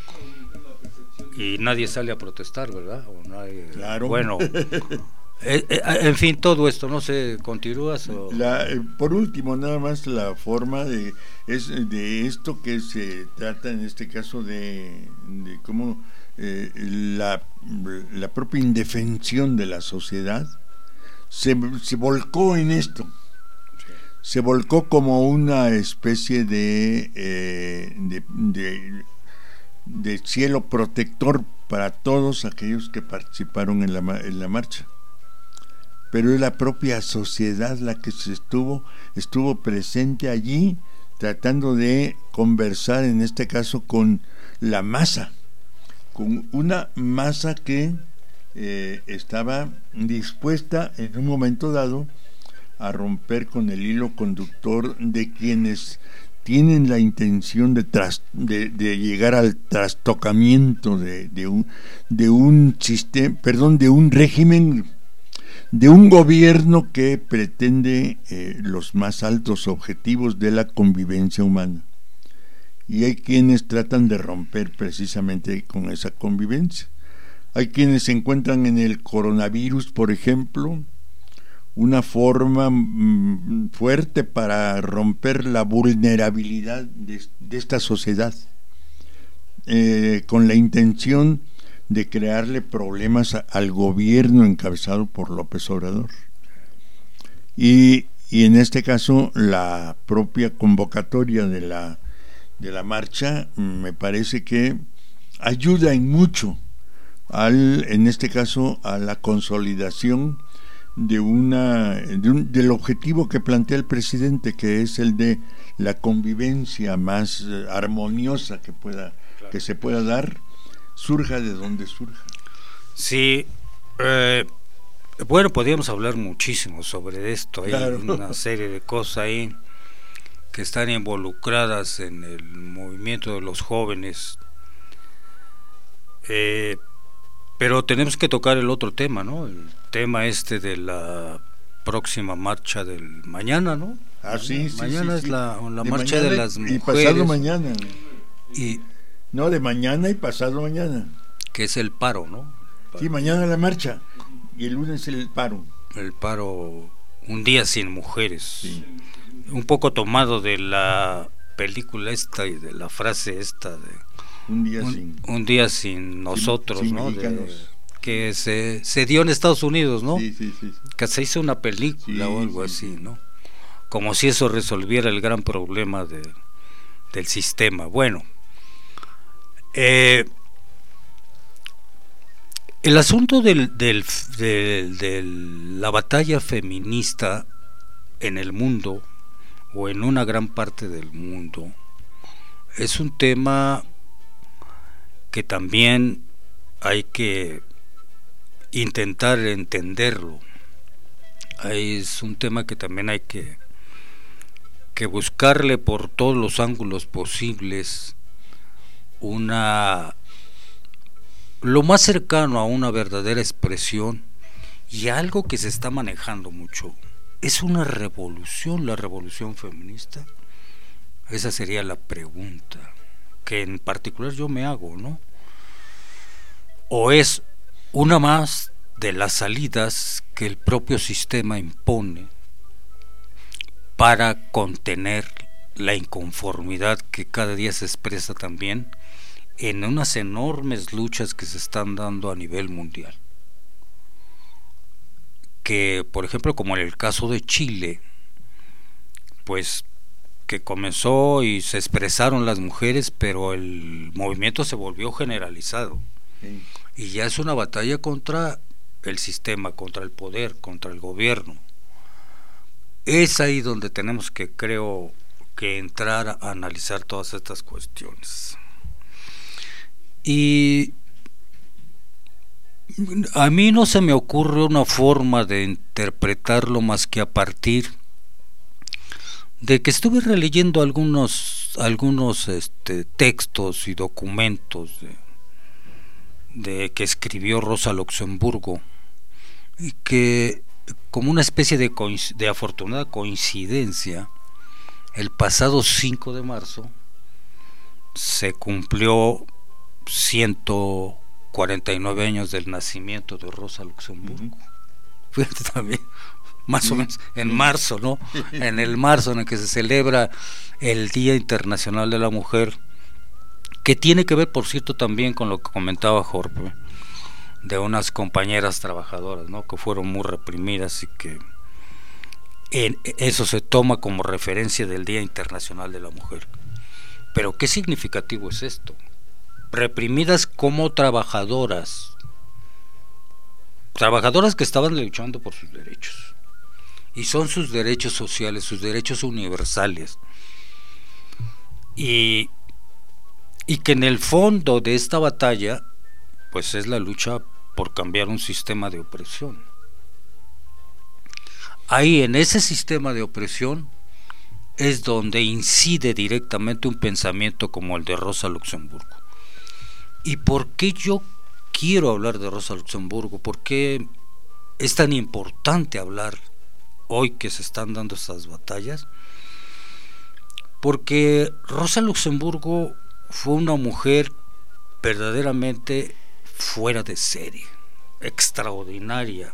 Y nadie sale a protestar, ¿verdad? O nadie, claro. Bueno, eh, eh, en fin, todo esto, no sé, ¿continúas? O? La, eh, por último, nada más la forma de es de esto que se trata en este caso de, de cómo eh, la, la propia indefensión de la sociedad se, se volcó en esto. Sí. Se volcó como una especie de, eh, de, de de cielo protector para todos aquellos que participaron en la, en la marcha, pero es la propia sociedad la que se estuvo estuvo presente allí tratando de conversar, en este caso con la masa, con una masa que eh, estaba dispuesta en un momento dado a romper con el hilo conductor de quienes tienen la intención de, tras, de, de llegar al trastocamiento de, de un de un sistema, perdón, de un régimen, de un gobierno que pretende eh, los más altos objetivos de la convivencia humana. Y hay quienes tratan de romper precisamente con esa convivencia. Hay quienes se encuentran en el coronavirus, por ejemplo, una forma mm, fuerte para romper la vulnerabilidad de, de esta sociedad, eh, con la intención de crearle problemas a, al gobierno encabezado por López Obrador. Y, y en este caso la propia convocatoria de la, de la marcha me parece que ayuda en mucho al, en este caso, a la consolidación de una de un, del objetivo que plantea el presidente, que es el de la convivencia más eh, armoniosa que pueda claro. que se pueda dar, surja de donde surja. Sí, eh, bueno, podríamos hablar muchísimo sobre esto. Hay claro. una serie de cosas ahí que están involucradas en el movimiento de los jóvenes. Eh, Pero tenemos que tocar el otro tema, ¿no? El tema este de la próxima marcha del mañana, ¿no? Ah, sí, sí. Mañana sí, es sí. la, la de marcha de las mujeres. Y pasado mañana. Y, no, de mañana y pasado mañana. Que es el paro, ¿no? Paro. Sí, mañana la marcha y el lunes el paro. El paro, un día sin mujeres. Sí. Un poco tomado de la película esta y de la frase esta de un día un, sin un día sin nosotros, sin, sin ¿no? De, que sí. se, se dio en Estados Unidos, ¿no? Sí, sí, sí, sí. Que se hizo una película sí, o algo sí, así, ¿no? Como si eso resolviera el gran problema de, del sistema. Bueno, eh, el asunto del, del, del, de la batalla feminista en el mundo, o en una gran parte del mundo, es un tema que también hay que intentar entenderlo. Es un tema que también hay que, que buscarle por todos los ángulos posibles una lo más cercano a una verdadera expresión, y algo que se está manejando mucho es una revolución, la revolución feminista. Esa sería la pregunta que en particular yo me hago, ¿no? O es una más de las salidas que el propio sistema impone para contener la inconformidad que cada día se expresa también en unas enormes luchas que se están dando a nivel mundial. Que, por ejemplo, como en el caso de Chile, pues que comenzó y se expresaron las mujeres, pero el movimiento se volvió generalizado. Sí. Y ya es una batalla contra el sistema, contra el poder, contra el gobierno. Es ahí donde tenemos que, creo, que entrar a analizar todas estas cuestiones. Y a mí no se me ocurre una forma de interpretarlo más que a partir de que estuve releyendo algunos algunos este, textos y documentos de, de que escribió Rosa Luxemburgo, y que como una especie de, de afortunada coincidencia, el pasado cinco de marzo se cumplió ciento cuarenta y nueve años del nacimiento de Rosa Luxemburgo. Uh-huh. Fíjate también, más o menos en marzo, ¿no? En el marzo en el que se celebra el Día Internacional de la Mujer, que tiene que ver, por cierto, también con lo que comentaba Jorge, de unas compañeras trabajadoras, ¿no? Que fueron muy reprimidas y que en, eso se toma como referencia del Día Internacional de la Mujer. Pero ¿qué significativo es esto? Reprimidas como trabajadoras, trabajadoras que estaban luchando por sus derechos, y son sus derechos sociales, sus derechos universales, y, y que en el fondo de esta batalla pues es la lucha por cambiar un sistema de opresión. Ahí, en ese sistema de opresión, es donde incide directamente un pensamiento como el de Rosa Luxemburgo. ¿Y por qué yo quiero hablar de Rosa Luxemburgo? ¿Por qué es tan importante hablar hoy que se están dando estas batallas? Porque Rosa Luxemburgo fue una mujer verdaderamente fuera de serie, extraordinaria.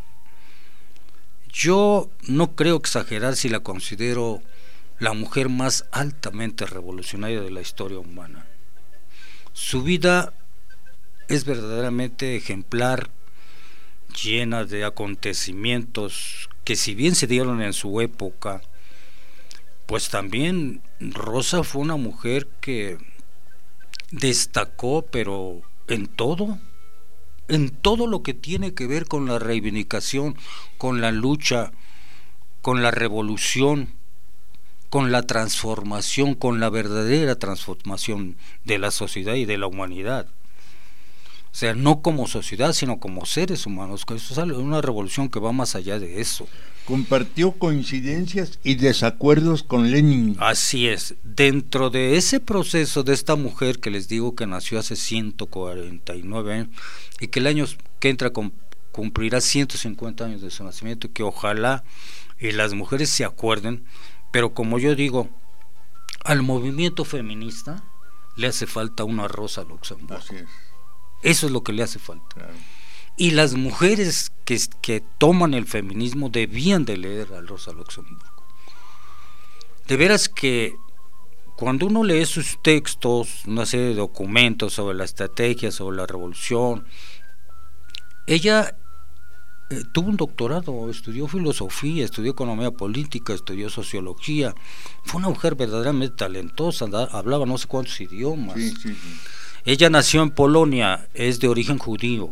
Yo no creo exagerar si la considero la mujer más altamente revolucionaria de la historia humana. Su vida es verdaderamente ejemplar, llena de acontecimientos que, si bien se dieron en su época, pues también Rosa fue una mujer que destacó, pero en todo, en todo lo que tiene que ver con la reivindicación, con la lucha, con la revolución, con la transformación, con la verdadera transformación de la sociedad y de la humanidad. O sea, no como sociedad, sino como seres humanos, que eso es una revolución que va más allá de eso. Compartió coincidencias y desacuerdos con Lenin. Así es. Dentro de ese proceso de esta mujer que les digo que nació hace ciento cuarenta y nueve años y que el año que entra cumplirá ciento cincuenta años de su nacimiento, y que ojalá y las mujeres se acuerden, pero como yo digo, al movimiento feminista le hace falta una Rosa Luxemburgo. Así es. Eso es lo que le hace falta. Claro. Y las mujeres que, que toman el feminismo debían de leer a Rosa Luxemburgo. De veras que cuando uno lee sus textos, una serie de documentos sobre la estrategia, sobre la revolución, ella eh, tuvo un doctorado, estudió filosofía, estudió economía política, estudió sociología. Fue una mujer verdaderamente talentosa, hablaba no sé cuántos idiomas. Sí, sí, sí. Ella nació en Polonia, es de origen judío,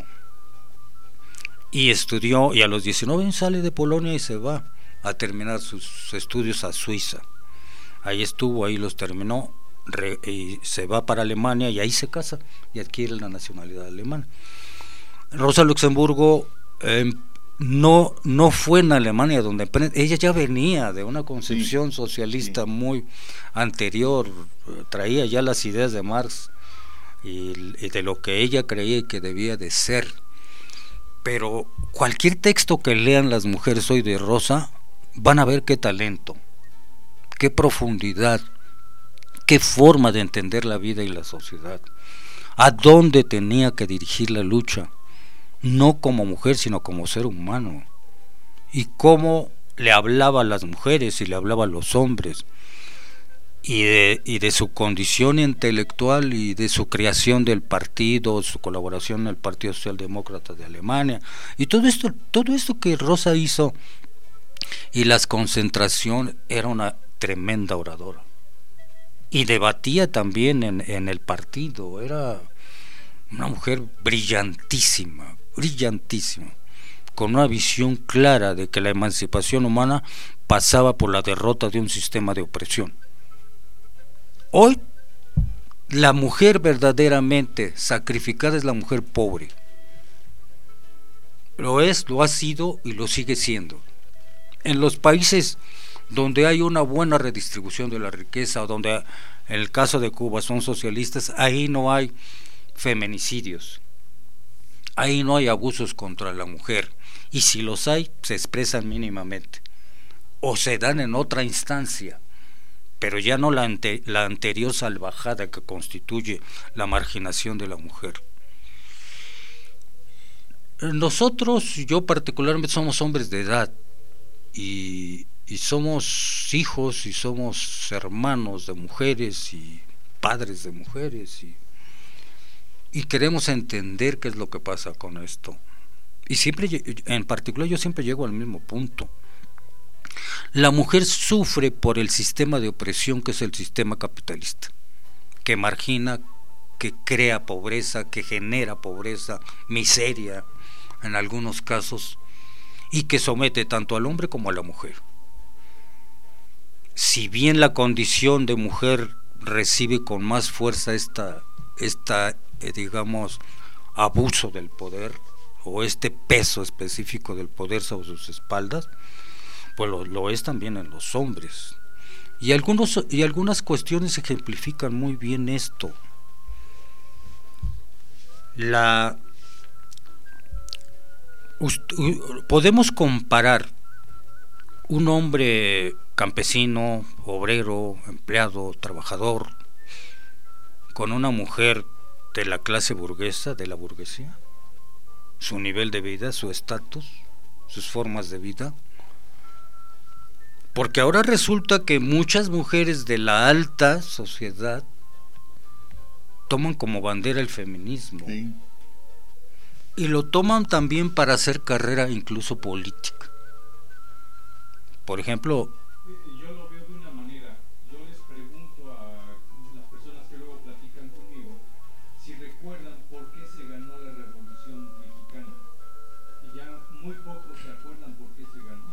y estudió, y a los diecinueve años sale de Polonia y se va a terminar sus estudios a Suiza. Ahí estuvo, ahí los terminó, re, y se va para Alemania y ahí se casa y adquiere la nacionalidad alemana. Rosa Luxemburgo eh, no, no fue en Alemania donde ella ya venía de una concepción sí, socialista sí. muy anterior, traía ya las ideas de Marx y, y de lo que ella creía que debía de ser. Pero cualquier texto que lean las mujeres hoy de Rosa van a ver qué talento, qué profundidad, qué forma de entender la vida y la sociedad, a dónde tenía que dirigir la lucha, no como mujer sino como ser humano, y cómo le hablaba a las mujeres y le hablaba a los hombres, y de, y de su condición intelectual y de su creación del partido, su colaboración en el Partido Socialdemócrata de Alemania, y todo esto, todo esto que Rosa hizo, y las concentraciones, era una tremenda oradora. Y debatía también en, en el partido. Era una mujer brillantísima, brillantísima, con una visión clara de que la emancipación humana pasaba por la derrota de un sistema de opresión. Hoy, la mujer verdaderamente sacrificada es la mujer pobre. Lo es, lo ha sido y lo sigue siendo. En los países donde hay una buena redistribución de la riqueza, o donde en el caso de Cuba son socialistas, ahí no hay feminicidios, ahí no hay abusos contra la mujer, y si los hay, se expresan mínimamente, o se dan en otra instancia, pero ya no la, ante, la anterior salvajada que constituye la marginación de la mujer. Nosotros, yo particularmente, somos hombres de edad, y, y somos hijos y somos hermanos de mujeres y padres de mujeres, y, y queremos entender qué es lo que pasa con esto. Y siempre, en particular, yo siempre llego al mismo punto. La mujer sufre por el sistema de opresión que es el sistema capitalista, que margina, que crea pobreza, que genera pobreza, miseria en algunos casos, y que somete tanto al hombre como a la mujer. Si bien la condición de mujer recibe con más fuerza esta, esta eh, digamos, abuso del poder, o este peso específico del poder sobre sus espaldas, pues lo, lo es también en los hombres. Y, algunos, y algunas cuestiones ejemplifican muy bien esto. La podemos comparar un hombre campesino, obrero, empleado, trabajador, con una mujer de la clase burguesa, de la burguesía, su nivel de vida, su estatus, sus formas de vida. Porque ahora resulta que muchas mujeres de la alta sociedad toman como bandera el feminismo. Sí. Y lo toman también para hacer carrera incluso política. Por ejemplo, yo lo veo de una manera. Yo les pregunto a las personas que luego platican conmigo si recuerdan por qué se ganó la Revolución Mexicana. Y ya muy pocos se acuerdan por qué se ganó.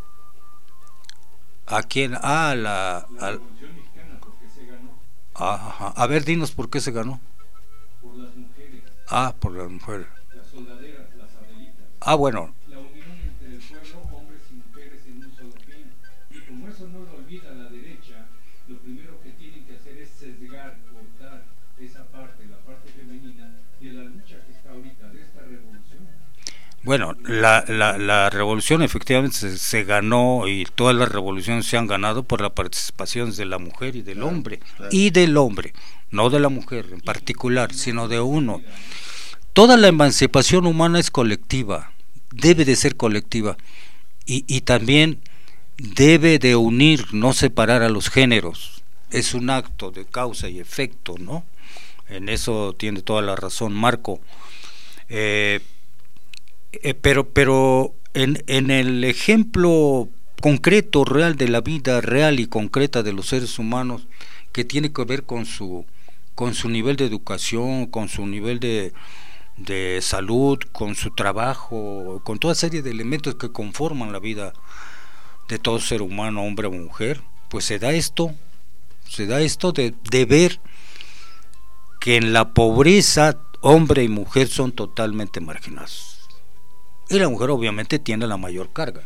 ¿A quién? Ah, la, la Revolución Mexicana, ¿por qué se ganó? Ajá. A ver, dinos por qué se ganó. Por las mujeres. Ah, por las mujeres. Soldaderas, las adelitas. Ah, bueno. La unión entre el pueblo, hombres y mujeres en un solo fin. Y como eso no lo olvida la derecha, lo primero que tienen que hacer es sesgar, cortar esa parte, la parte femenina, de la lucha que está ahorita, de esta revolución. Bueno, la, la, la revolución efectivamente se, se ganó, y todas las revoluciones se han ganado por la participación de la mujer y del claro, hombre. Claro. Y del hombre, no de la mujer en particular, sino de uno. Toda la emancipación humana es colectiva, debe de ser colectiva, y, y también debe de unir, no separar a los géneros. Es un acto de causa y efecto, ¿no? En eso tiene toda la razón Marco. Eh, eh, pero pero en, en el ejemplo concreto, real de la vida real y concreta de los seres humanos, que tiene que ver con su, con su nivel de educación, con su nivel de de salud, con su trabajo, con toda serie de elementos que conforman la vida de todo ser humano, hombre o mujer, pues se da esto, se da esto de, de ver que en la pobreza hombre y mujer son totalmente marginados, y la mujer obviamente tiene la mayor carga.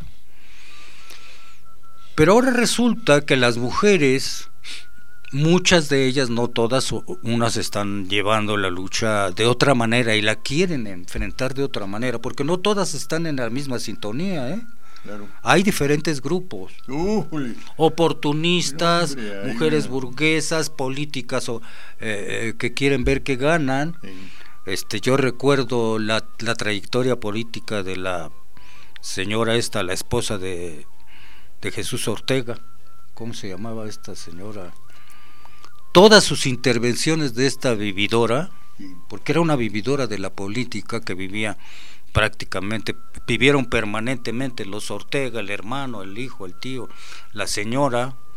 Pero ahora resulta que las mujeres, muchas de ellas, no todas, unas están llevando la lucha de otra manera y la quieren enfrentar de otra manera, porque no todas están en la misma sintonía, ¿eh? Claro. Hay diferentes grupos, Uy. oportunistas, no, hombre, mujeres no. burguesas, políticas o, eh, que quieren ver que ganan. Sí. Este, yo recuerdo la, la trayectoria política de la señora esta, la esposa de, de Jesús Ortega. ¿Cómo se llamaba esta señora? Todas sus intervenciones de esta vividora, porque era una vividora de la política que vivía prácticamente, vivieron permanentemente los Ortega, el hermano, el hijo, el tío, la señora,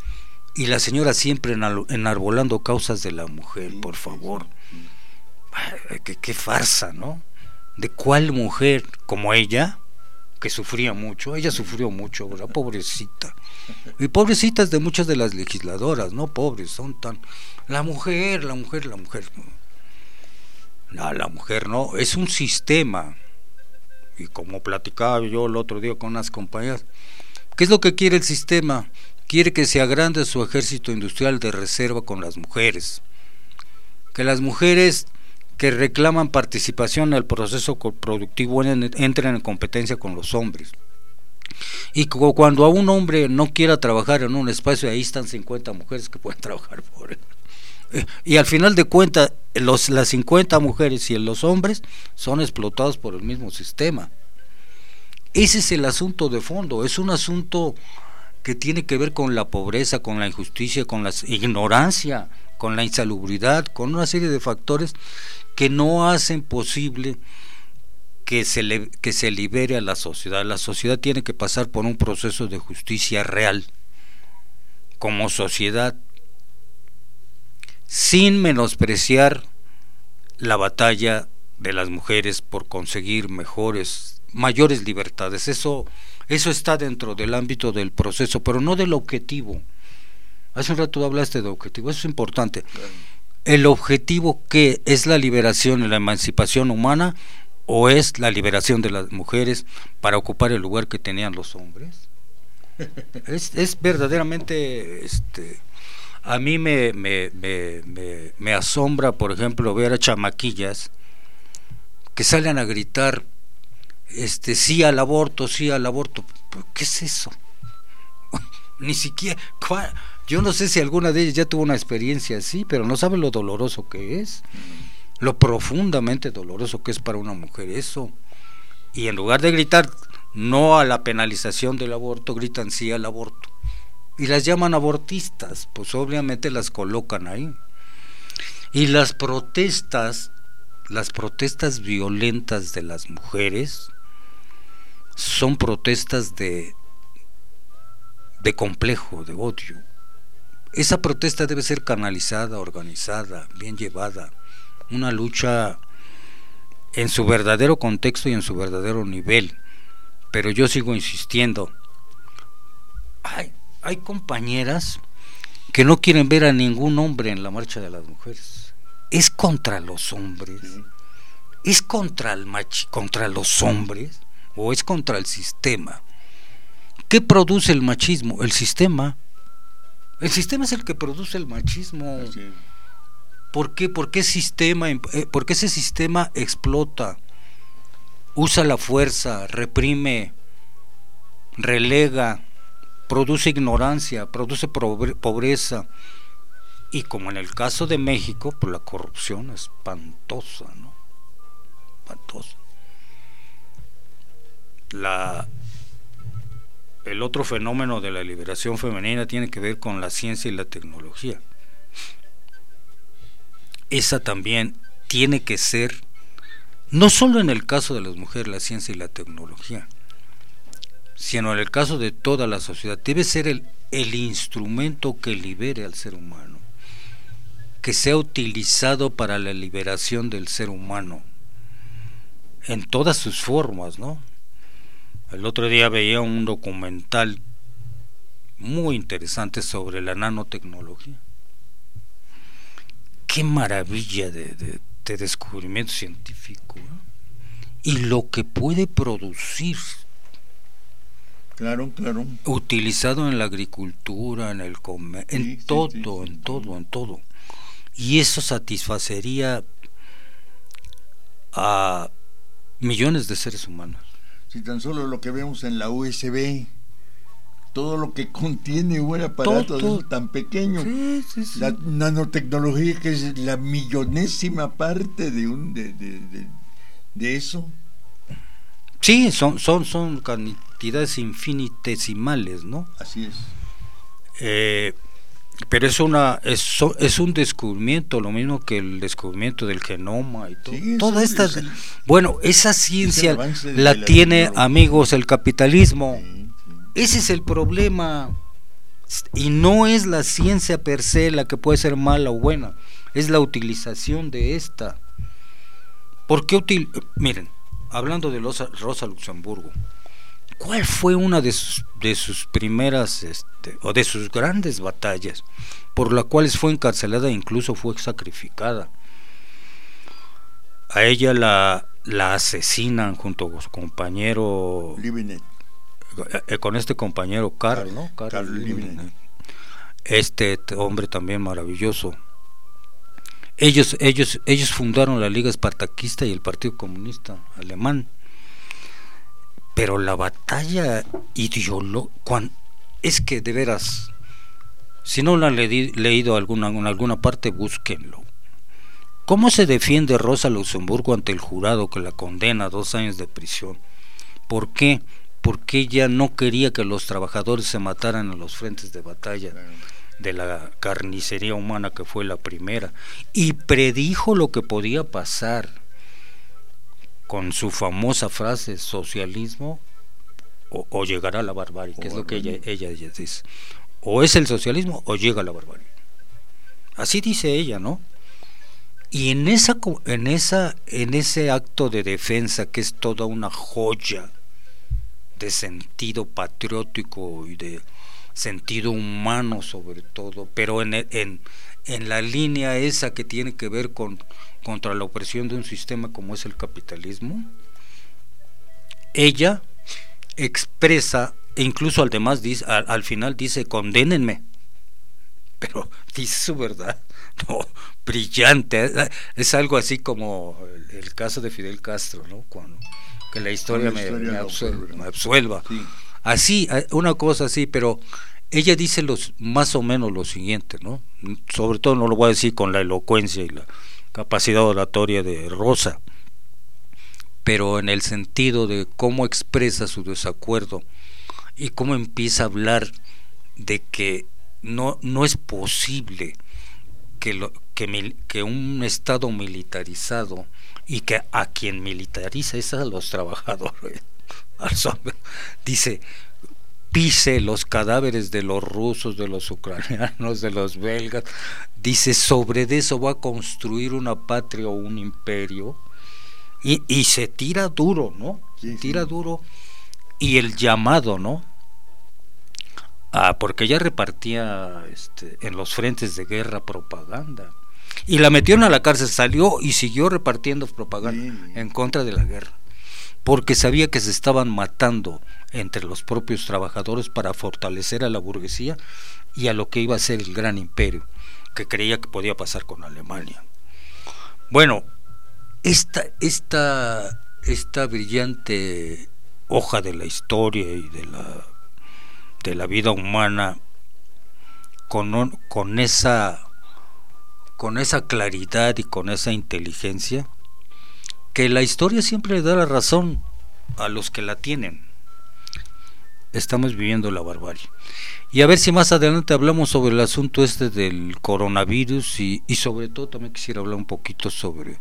Y la señora siempre enarbolando causas de la mujer, por favor. Qué, qué farsa, ¿no? ¿De cuál mujer como ella, que sufría mucho? Ella sufrió mucho, ¿verdad? Pobrecita. Y pobrecitas de muchas de las legisladoras, ¿no? Pobres, son tan... La mujer, la mujer, la mujer. No, la mujer no, es un sistema. Y como platicaba yo el otro día con unas compañeras, ¿qué es lo que quiere el sistema? Quiere que se agrande su ejército industrial de reserva con las mujeres. Que las mujeres que reclaman participación en el proceso productivo entren en competencia con los hombres. Y cuando a un hombre no quiera trabajar en un espacio, ahí están cincuenta mujeres que pueden trabajar por él. Y al final de cuentas, los, las cincuenta mujeres y los hombres son explotados por el mismo sistema. Ese es el asunto de fondo, es un asunto que tiene que ver con la pobreza, con la injusticia, con la ignorancia, con la insalubridad, con una serie de factores que no hacen posible que se, le, que se libere a la sociedad. La sociedad tiene que pasar por un proceso de justicia real, como sociedad, sin menospreciar la batalla de las mujeres por conseguir mejores, mayores libertades. Eso, eso está dentro del ámbito del proceso, pero no del objetivo. Hace un rato hablaste de objetivo, eso es importante. ¿El objetivo qué? ¿Es la liberación y la emancipación humana o es la liberación de las mujeres para ocupar el lugar que tenían los hombres? Es, es verdaderamente... este A mí me, me, me, me, me asombra, por ejemplo, ver a chamaquillas que salen a gritar este sí al aborto, sí al aborto. ¿Qué es eso? Ni siquiera... Yo no sé si alguna de ellas ya tuvo una experiencia así, pero no sabe lo doloroso que es, lo profundamente doloroso que es para una mujer eso. Y en lugar de gritar no a la penalización del aborto, gritan sí al aborto. Y las llaman abortistas, pues obviamente las colocan ahí. Y las protestas, las protestas violentas de las mujeres son protestas de, de complejo, de odio. Esa protesta debe ser canalizada, organizada, bien llevada, una lucha en su verdadero contexto y en su verdadero nivel. Pero yo sigo insistiendo, ay, hay compañeras que no quieren ver a ningún hombre en la marcha de las mujeres. ¿Es contra los hombres? ¿Es contra el machi, contra los hombres? ¿O es contra el sistema? ¿Qué produce el machismo? El sistema. El sistema es el que produce el machismo. ¿Por qué? ¿Por qué sistema? ¿Por qué ese sistema explota? Usa la fuerza, reprime, relega, produce ignorancia, produce pobreza, y como en el caso de México, pues la corrupción espantosa, ¿no? Espantosa. La, el otro fenómeno de la liberación femenina tiene que ver con la ciencia y la tecnología. Esa también tiene que ser, no solo en el caso de las mujeres, la ciencia y la tecnología, sino en el caso de toda la sociedad, debe ser el, el instrumento que libere al ser humano, que sea utilizado para la liberación del ser humano, en todas sus formas, ¿no? El otro día veía un documental muy interesante sobre la nanotecnología. Qué maravilla de, de, de descubrimiento científico, ¿no? Y lo que puede producir. Claro, claro. Utilizado en la agricultura, en el comercio, en sí, todo, sí, sí, en sí. todo, en todo. Y eso satisfacería a millones de seres humanos. Si tan solo lo que vemos en la U S B, todo lo que contiene un aparato todo, todo. tan pequeño, sí, sí, sí. La nanotecnología, que es la millonésima parte de un de, de, de, de eso. Sí, son son son cantidades infinitesimales, ¿no? Así es. Eh, pero es una es, es un descubrimiento, lo mismo que el descubrimiento del genoma y todo. Sí, toda esta, es el, bueno, esa ciencia la, la tiene, amigos, el capitalismo. Sí, sí. Ese es el problema. Y no es la ciencia per se la que puede ser mala o buena, es la utilización de esta. ¿Por qué util... Miren, hablando de Rosa Luxemburgo, ¿cuál fue una de sus, de sus primeras este, o de sus grandes batallas por la cuales fue encarcelada e incluso fue sacrificada? A ella la, la asesinan junto con su compañero Liebknecht. Eh, con este compañero Karl, ¿no? Karl, Karl Liebknecht. Este hombre también maravilloso. Ellos, ellos, ellos fundaron la Liga Espartaquista y el Partido Comunista Alemán. Pero la batalla ideológica, es que de veras, si no lo han le leído alguna, en alguna parte, búsquenlo. ¿Cómo se defiende Rosa Luxemburgo ante el jurado que la condena a dos años de prisión? ¿Por qué? Porque ella no quería que los trabajadores se mataran en los frentes de batalla de la carnicería humana que fue la primera, y predijo lo que podía pasar con su famosa frase: socialismo o, o llegará la barbarie, que es lo que ella, ella, ella dice, o es el socialismo o llega la barbarie. Así dice ella, ¿no? Y en esa en esa en ese acto de defensa, que es toda una joya de sentido patriótico y de sentido humano sobre todo, pero en, en, en la línea esa que tiene que ver con contra la opresión de un sistema como es el capitalismo, ella expresa, e incluso al demás dice, al, al final dice: condénenme, pero dice su verdad, no, brillante, es algo así como el, el caso de Fidel Castro, ¿no? Cuando que la historia, la historia me, me, absuelva, me absuelva. Sí. Así, una cosa así, pero ella dice los más o menos lo siguiente, ¿no? Sobre todo no lo voy a decir con la elocuencia y la capacidad oratoria de Rosa, pero en el sentido de cómo expresa su desacuerdo y cómo empieza a hablar de que no, no es posible que, lo, que, que un Estado militarizado, y que a quien militariza es a los trabajadores, dice, pise los cadáveres de los rusos, de los ucranianos, de los belgas, dice, sobre de eso va a construir una patria o un imperio, y, y se tira duro, ¿no? Sí, tira sí. duro, y el llamado, ¿no? Ah, porque ella repartía este, en los frentes de guerra propaganda, y la metieron a la cárcel, salió y siguió repartiendo propaganda sí. en contra de la guerra, porque sabía que se estaban matando entre los propios trabajadores para fortalecer a la burguesía y a lo que iba a ser el gran imperio que creía que podía pasar con Alemania. Bueno, esta, esta, esta brillante hoja de la historia y de la, de la vida humana, con, con esa con esa claridad y con esa inteligencia, que la historia siempre le da la razón a los que la tienen. Estamos viviendo la barbarie. Y a ver si más adelante hablamos sobre el asunto este del coronavirus, y, y sobre todo también quisiera hablar un poquito sobre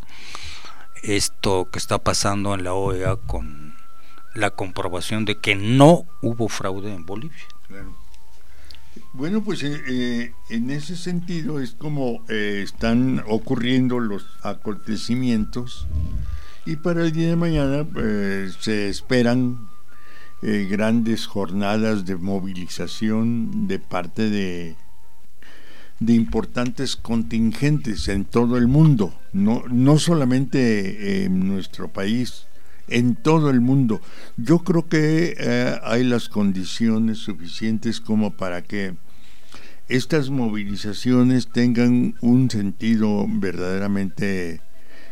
esto que está pasando en la O E A con la comprobación de que no hubo fraude en Bolivia. Claro. Bueno, pues eh, en ese sentido es como eh, están ocurriendo los acontecimientos, y para el día de mañana eh, se esperan eh, grandes jornadas de movilización de parte de, de importantes contingentes en todo el mundo, no, no solamente en nuestro país, en todo el mundo. Yo creo que eh, hay las condiciones suficientes como para que estas movilizaciones tengan un sentido verdaderamente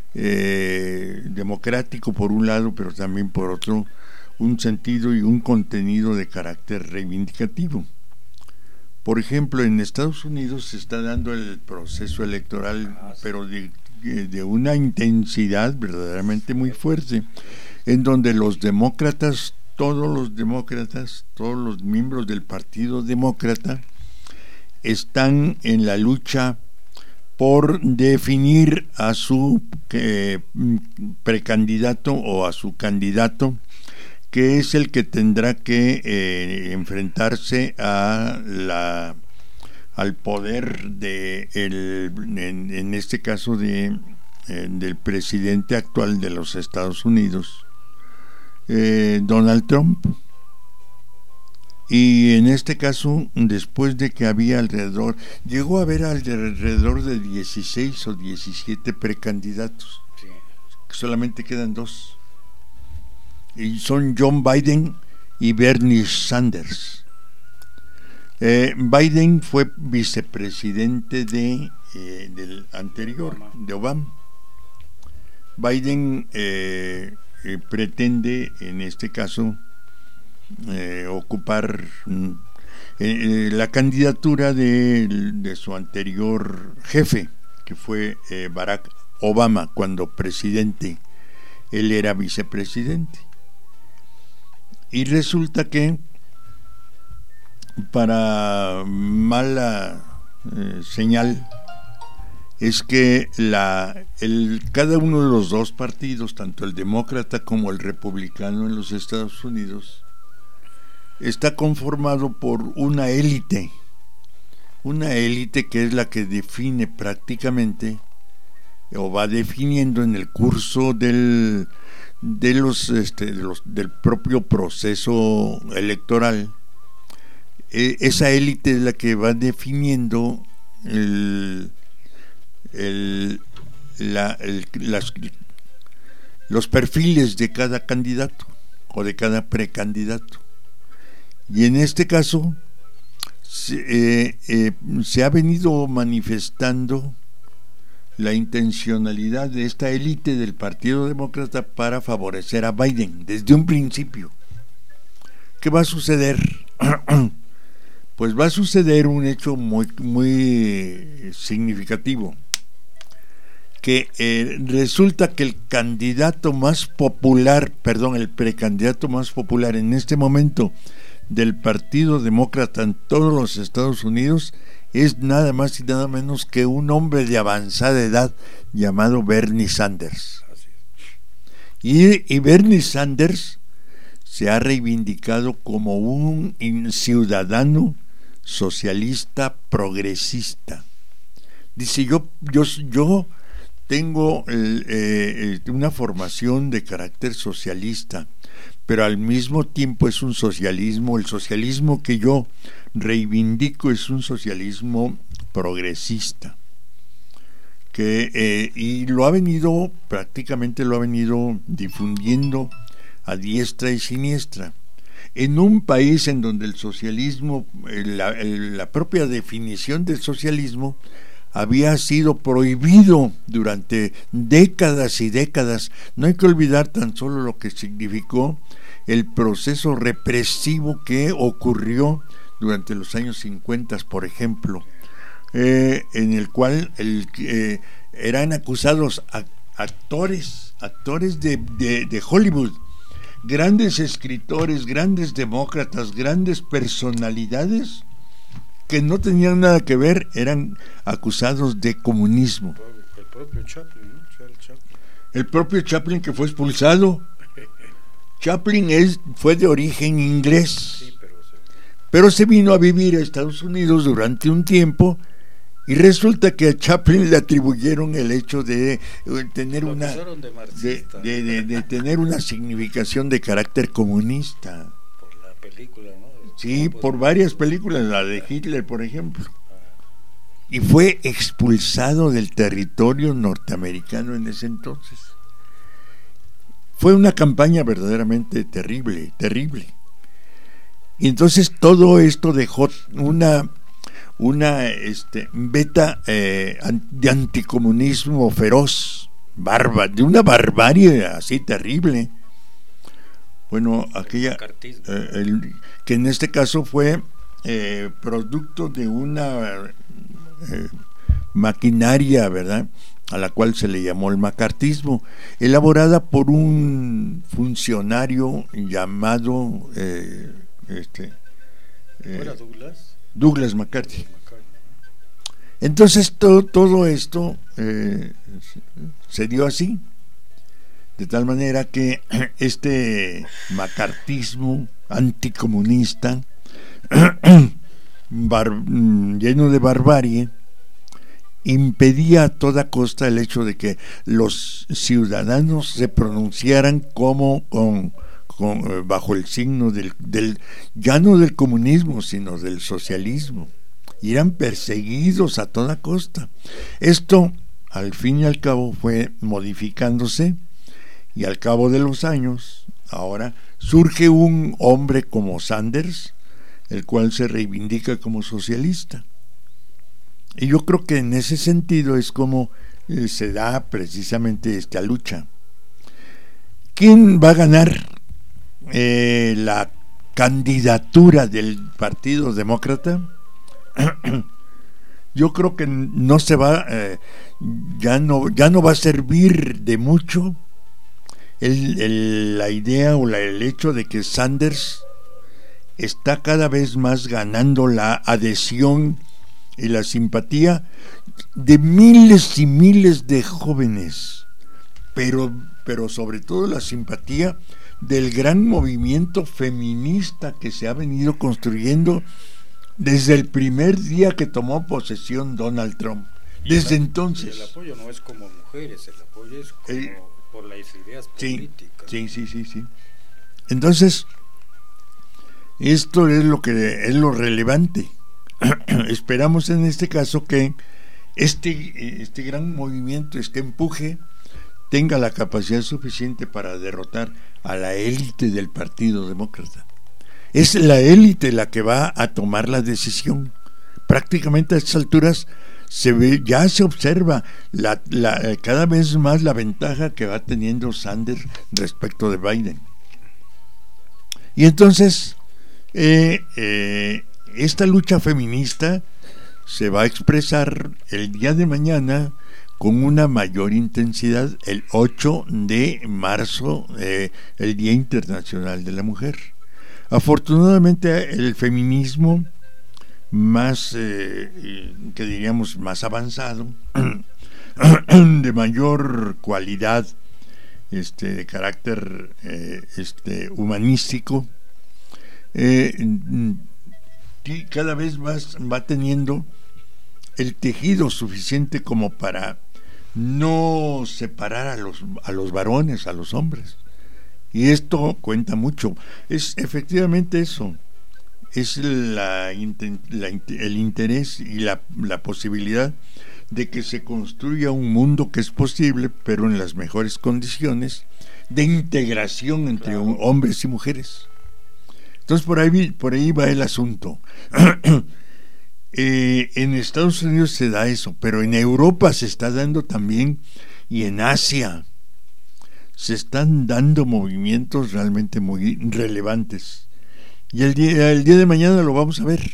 eh, democrático por un lado, pero también por otro un sentido y un contenido de carácter reivindicativo. Por ejemplo, en Estados Unidos se está dando el proceso electoral, pero de, de una intensidad verdaderamente muy fuerte, en donde los demócratas, todos los demócratas, todos los miembros del Partido Demócrata están en la lucha por definir a su eh, precandidato o a su candidato, que es el que tendrá que eh, enfrentarse a la al poder de el, en, en este caso de eh, del presidente actual de los Estados Unidos, eh, Donald Trump. Y en este caso, después de que había alrededor, llegó a haber alrededor de dieciséis o diecisiete precandidatos, sí. Solamente quedan dos, y son John Biden y Bernie Sanders. Eh, Biden fue vicepresidente de eh, del anterior, Obama. de Obama. Biden eh, eh, pretende, en este caso, eh, ocupar eh, eh, la candidatura de, de su anterior jefe, que fue eh, Barack Obama, cuando presidente. Él era vicepresidente. Y resulta que, para mala eh, señal, es que la el cada uno de los dos partidos, tanto el demócrata como el republicano en los Estados Unidos, está conformado por una élite, una élite que es la que define prácticamente, o va definiendo en el curso del de los, este, de los del propio proceso electoral. Eh, esa élite es la que va definiendo el, el, la, el, las, los perfiles de cada candidato o de cada precandidato. Y en este caso se, eh, eh, se ha venido manifestando la intencionalidad de esta élite del Partido Demócrata para favorecer a Biden desde un principio. ¿Qué va a suceder? Pues va a suceder un hecho muy, muy significativo, que eh, resulta que el candidato más popular, perdón, el precandidato más popular en este momento del Partido Demócrata en todos los Estados Unidos es nada más y nada menos que un hombre de avanzada edad llamado Bernie Sanders. Y, y Bernie Sanders se ha reivindicado como un ciudadano socialista progresista. Dice, yo yo yo tengo eh, eh, una formación de carácter socialista, pero al mismo tiempo es un socialismo, el socialismo que yo reivindico es un socialismo progresista, que eh, y lo ha venido, prácticamente lo ha venido difundiendo a diestra y siniestra, en un país en donde el socialismo, la, la propia definición del socialismo había sido prohibido durante décadas y décadas. No hay que olvidar tan solo lo que significó el proceso represivo que ocurrió durante los años cincuenta, por ejemplo, eh, en el cual el, eh, eran acusados a, actores, actores de, de, de Hollywood, grandes escritores, grandes demócratas, grandes personalidades que no tenían nada que ver, eran acusados de comunismo. El propio Chaplin, ¿no? Charles Chaplin. El propio Chaplin, que fue expulsado. Chaplin es, fue de origen inglés, sí, pero, se... pero se vino a vivir a Estados Unidos durante un tiempo, y resulta que a Chaplin le atribuyeron el hecho de tener Lo una de, de, de, de, de tener una significación de carácter comunista. Por la película, ¿no? Sí, por varias películas, la de Hitler, por ejemplo. Y fue expulsado del territorio norteamericano en ese entonces. Fue una campaña verdaderamente terrible, terrible. Y entonces todo esto dejó una una este beta eh, de anticomunismo feroz, barba, de una barbarie así terrible. Bueno, aquella eh, el, que en este caso fue eh, producto de una eh, maquinaria, ¿verdad?, a la cual se le llamó el macartismo, elaborada por un funcionario llamado eh, este eh, ¿Era Douglas? Douglas McCarthy. Entonces todo, todo esto eh, se dio así. De tal manera que este macartismo anticomunista, bar, lleno de barbarie, impedía a toda costa el hecho de que los ciudadanos se pronunciaran como con, con bajo el signo del, del ya no del comunismo, sino del socialismo. Y eran perseguidos a toda costa. Esto, al fin y al cabo, fue modificándose, y al cabo de los años, ahora surge un hombre como Sanders, el cual se reivindica como socialista. Y yo creo que en ese sentido es como eh, se da precisamente esta lucha. ¿Quién va a ganar eh, la candidatura del Partido Demócrata? Yo creo que no se va, eh, ya no, ya no va a servir de mucho el, el, la idea o la, el hecho de que Sanders está cada vez más ganando la adhesión y la simpatía de miles y miles de jóvenes, pero, pero sobre todo la simpatía del gran movimiento feminista que se ha venido construyendo desde el primer día que tomó posesión Donald Trump. Desde el, entonces. Y el apoyo no es como mujeres, el apoyo es como eh, por las ideas políticas. Sí, sí, sí, sí. Entonces, esto es lo que es lo relevante. Esperamos en este caso que este, este gran movimiento, este empuje, tenga la capacidad suficiente para derrotar a la élite del Partido Demócrata. Es la élite la que va a tomar la decisión. Prácticamente a estas alturas se ve, ya se observa la, la, cada vez más la ventaja que va teniendo Sanders respecto de Biden. Y entonces eh, eh, esta lucha feminista se va a expresar el día de mañana con una mayor intensidad, el ocho de marzo, eh, el Día Internacional de la Mujer. Afortunadamente el feminismo más, eh, que diríamos más avanzado, de mayor cualidad, este, de carácter eh, este, humanístico, eh, cada vez más va teniendo el tejido suficiente como para no separar a los, a los varones, a los hombres. Y esto cuenta mucho. Es efectivamente eso. Es la, la, el interés y la, la posibilidad de que se construya un mundo que es posible, pero en las mejores condiciones de integración entre claro. hombres y mujeres. Entonces por ahí, por ahí va el asunto. eh, en Estados Unidos se da eso, pero en Europa se está dando también, y en Asia se están dando movimientos realmente muy relevantes. Y el día, el día de mañana lo vamos a ver.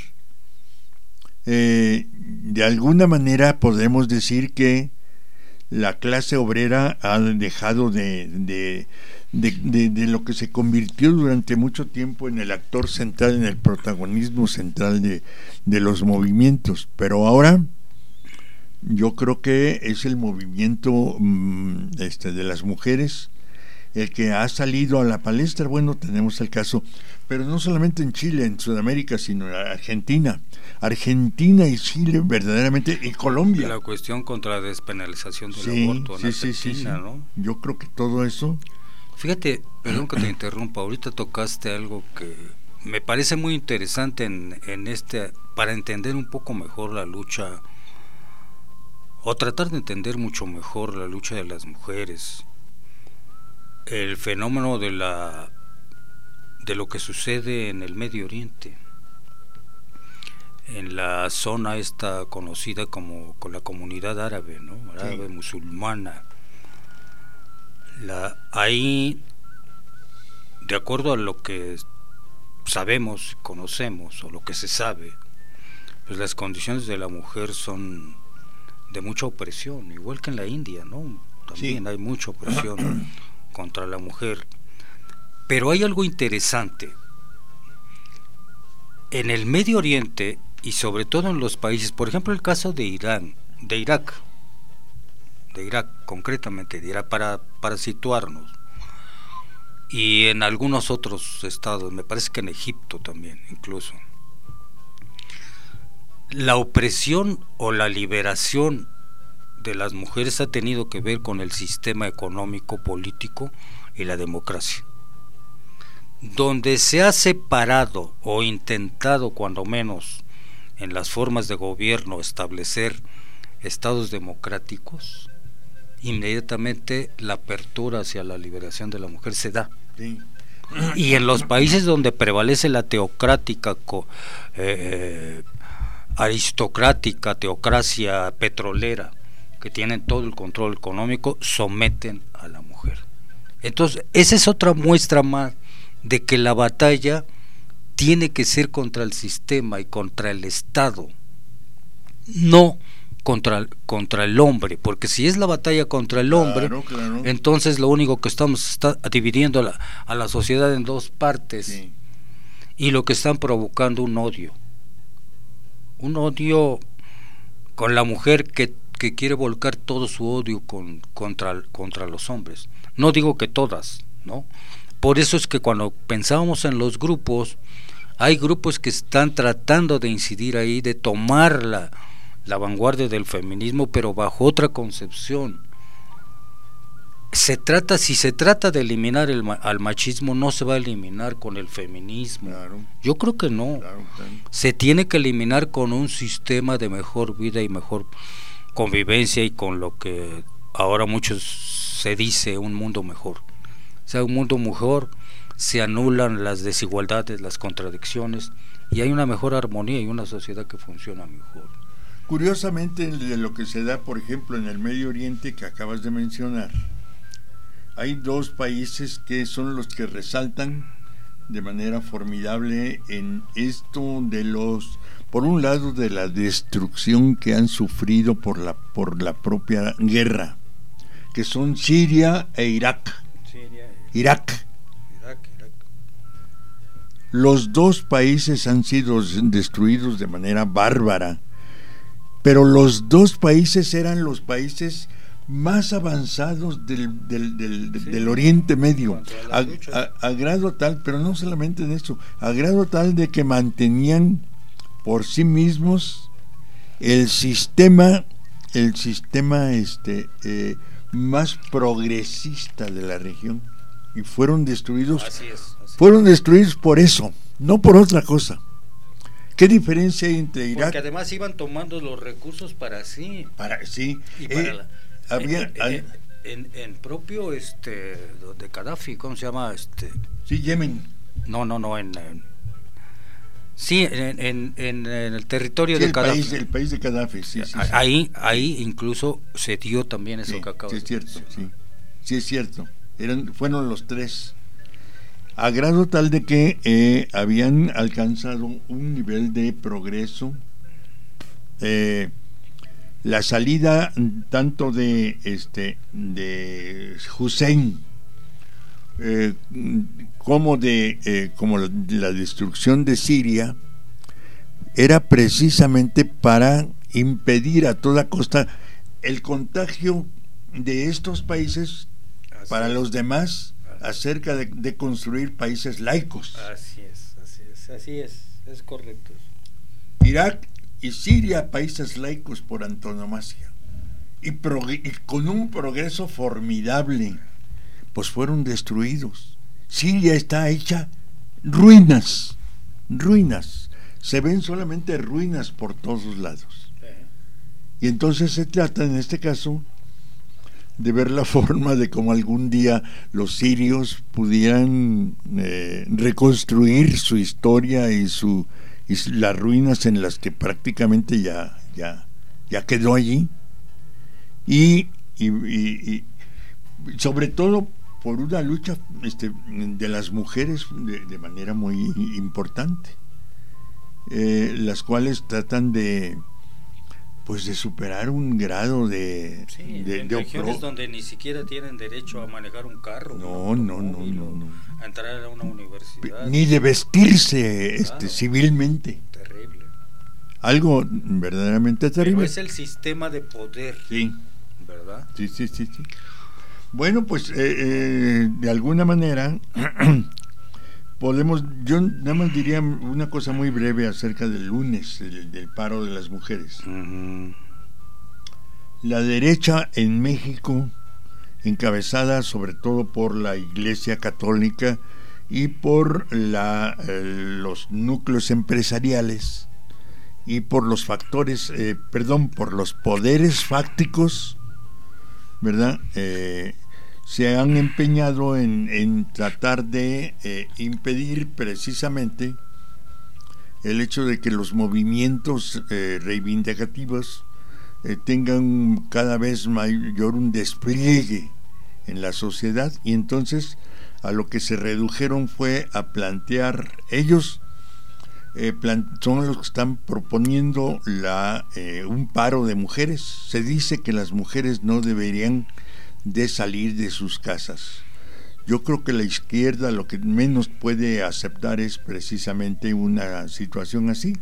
Eh, de alguna manera podemos decir que la clase obrera ha dejado de, de, de, de, de lo que se convirtió durante mucho tiempo en el actor central, en el protagonismo central de, de los movimientos. Pero ahora yo creo que es el movimiento este, de las mujeres el que ha salido a la palestra. Bueno, tenemos el caso, pero no solamente en Chile, en Sudamérica, sino en Argentina. Argentina y Chile verdaderamente, y Colombia. La cuestión contra la despenalización del sí, aborto en sí, Argentina, sí, sí, sí. ¿no? Yo creo que todo eso... Fíjate, perdón que te interrumpa, ahorita tocaste algo que me parece muy interesante en, en este, para entender un poco mejor la lucha, o tratar de entender mucho mejor la lucha de las mujeres, el fenómeno de la de lo que sucede en el Medio Oriente, en la zona esta conocida como con la comunidad árabe, ¿no? Árabe sí. musulmana. La, ahí, de acuerdo a lo que sabemos, conocemos, o lo que se sabe, pues las condiciones de la mujer son de mucha opresión, igual que en la India, ¿no? También sí. hay mucha opresión contra la mujer. Pero hay algo interesante. En el Medio Oriente, y sobre todo en los países, por ejemplo el caso de Irán, de Irak, de Irak, concretamente de Irak, para, para situarnos. Y en algunos otros estados, me parece que en Egipto también, incluso. La opresión o la liberación de las mujeres ha tenido que ver con el sistema económico, político y la democracia. Donde se ha separado o intentado, cuando menos en las formas de gobierno, establecer estados democráticos, inmediatamente la apertura hacia la liberación de la mujer se da. Sí. Y en los países donde prevalece la teocrática, eh, aristocrática, teocracia petrolera, que tienen todo el control económico, someten a la mujer. Entonces, esa es otra muestra más de que la batalla tiene que ser contra el sistema y contra el Estado, no contra, contra el hombre, porque si es la batalla contra el hombre, claro, claro. entonces lo único que estamos está dividiendo a la, a la sociedad en dos partes, sí. Y lo que están provocando un odio, un odio con la mujer que, que quiere volcar todo su odio con, contra, contra los hombres. No digo que todas, ¿no? Por eso es que cuando pensábamos en los grupos, hay grupos que están tratando de incidir ahí, de tomar la, la vanguardia del feminismo, pero bajo otra concepción. Se trata, si se trata de eliminar el, al machismo, no se va a eliminar con el feminismo. Claro. Yo creo que no. Claro, claro. Se tiene que eliminar con un sistema de mejor vida y mejor convivencia, y con lo que ahora muchos se dice un mundo mejor. O sea, un mundo mejor, se anulan las desigualdades, las contradicciones, y hay una mejor armonía y una sociedad que funciona mejor. Curiosamente, de lo que se da, por ejemplo, en el Medio Oriente que acabas de mencionar, hay dos países que son los que resaltan de manera formidable en esto de los, por un lado, de la destrucción que han sufrido por la, por la propia guerra, que son Siria e Irak. Siria e Irak. Irak, Irak. Los dos países han sido destruidos de manera bárbara, pero los dos países eran los países más avanzados del, del, del, sí, del Oriente Medio, a, a, a grado tal, pero no solamente de eso, a grado tal de que mantenían por sí mismos el sistema, el sistema este eh, más progresista de la región, y fueron destruidos, así es, así fueron destruidos por eso, no por otra cosa. ¿Qué diferencia hay entre Irak? Porque además iban tomando los recursos para sí, para sí, y para eh, la, había, en, en, en, en propio este de Gaddafi, ¿cómo se llama? Este, sí, Yemen. No, no, no, en, en sí, en, en, en, en el territorio sí, de el Gaddafi. País, el país de Gaddafi, sí, sí, ahí, sí. ahí incluso se dio también eso sí, que acabo sí, es de cierto, decir. sí, sí es cierto. Eran, fueron los tres, a grado tal de que eh, habían alcanzado un nivel de progreso. Eh, la salida tanto de este de Hussein eh, como de eh, como la, la destrucción de Siria era precisamente para impedir a toda costa el contagio de estos países así para es. Los demás así acerca de, de construir países laicos. Así es, así es, así es, es correcto. Irak y Siria, países laicos por antonomasia, y, y con un progreso formidable, pues fueron destruidos. Siria está hecha ruinas, ruinas, se ven solamente ruinas por todos lados. Y entonces se trata en este caso de ver la forma de cómo algún día los sirios pudieran eh, reconstruir su historia y su y las ruinas en las que prácticamente ya ya ya quedó allí, y, y, y, y sobre todo por una lucha este, de las mujeres de, de manera muy importante, eh, las cuales tratan de pues de superar un grado de, sí, de, en de regiones opro- donde ni siquiera tienen derecho a manejar un carro, no, no, no, no, no, a entrar a una universidad, ni de vestirse claro, este, civilmente. Terrible. Algo verdaderamente terrible. Pero es el sistema de poder, sí, ¿verdad? Sí, sí, sí, sí. Bueno, pues eh, eh, de alguna manera podemos, yo nada más diría una cosa muy breve acerca del lunes, el, del paro de las mujeres. Uh-huh. La derecha en México, encabezada sobre todo por la Iglesia Católica y por la, eh, los núcleos empresariales y por los factores, eh, perdón, por los poderes fácticos, ¿verdad? Eh, se han empeñado en, en tratar de eh, impedir precisamente el hecho de que los movimientos eh, reivindicativos eh, tengan cada vez mayor un despliegue en la sociedad, y entonces a lo que se redujeron fue a plantear ellos eh, plan, son los que están proponiendo la eh, un paro de mujeres. Se dice que las mujeres no deberían de salir de sus casas. Yo creo que la izquierda lo que menos puede aceptar es precisamente una situación así,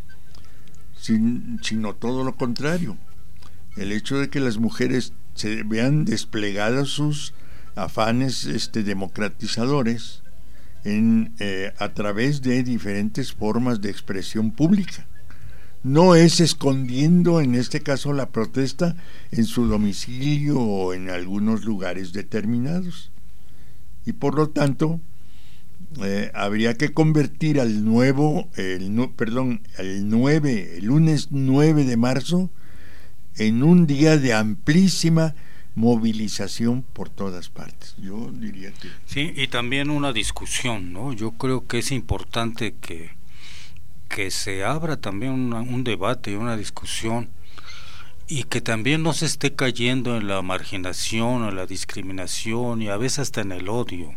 sin, sino todo lo contrario. El hecho de que las mujeres se vean desplegadas sus afanes este, democratizadores en, eh, a través de diferentes formas de expresión pública. No es escondiendo en este caso la protesta en su domicilio o en algunos lugares determinados. Y por lo tanto eh, habría que convertir al nuevo, el, no, perdón, el nueve, el lunes nueve de marzo en un día de amplísima movilización por todas partes. Yo diría que sí, y también una discusión, ¿no? Yo creo que es importante que que se abra también una, un debate, una discusión, y que también no se esté cayendo en la marginación, en la discriminación y a veces hasta en el odio.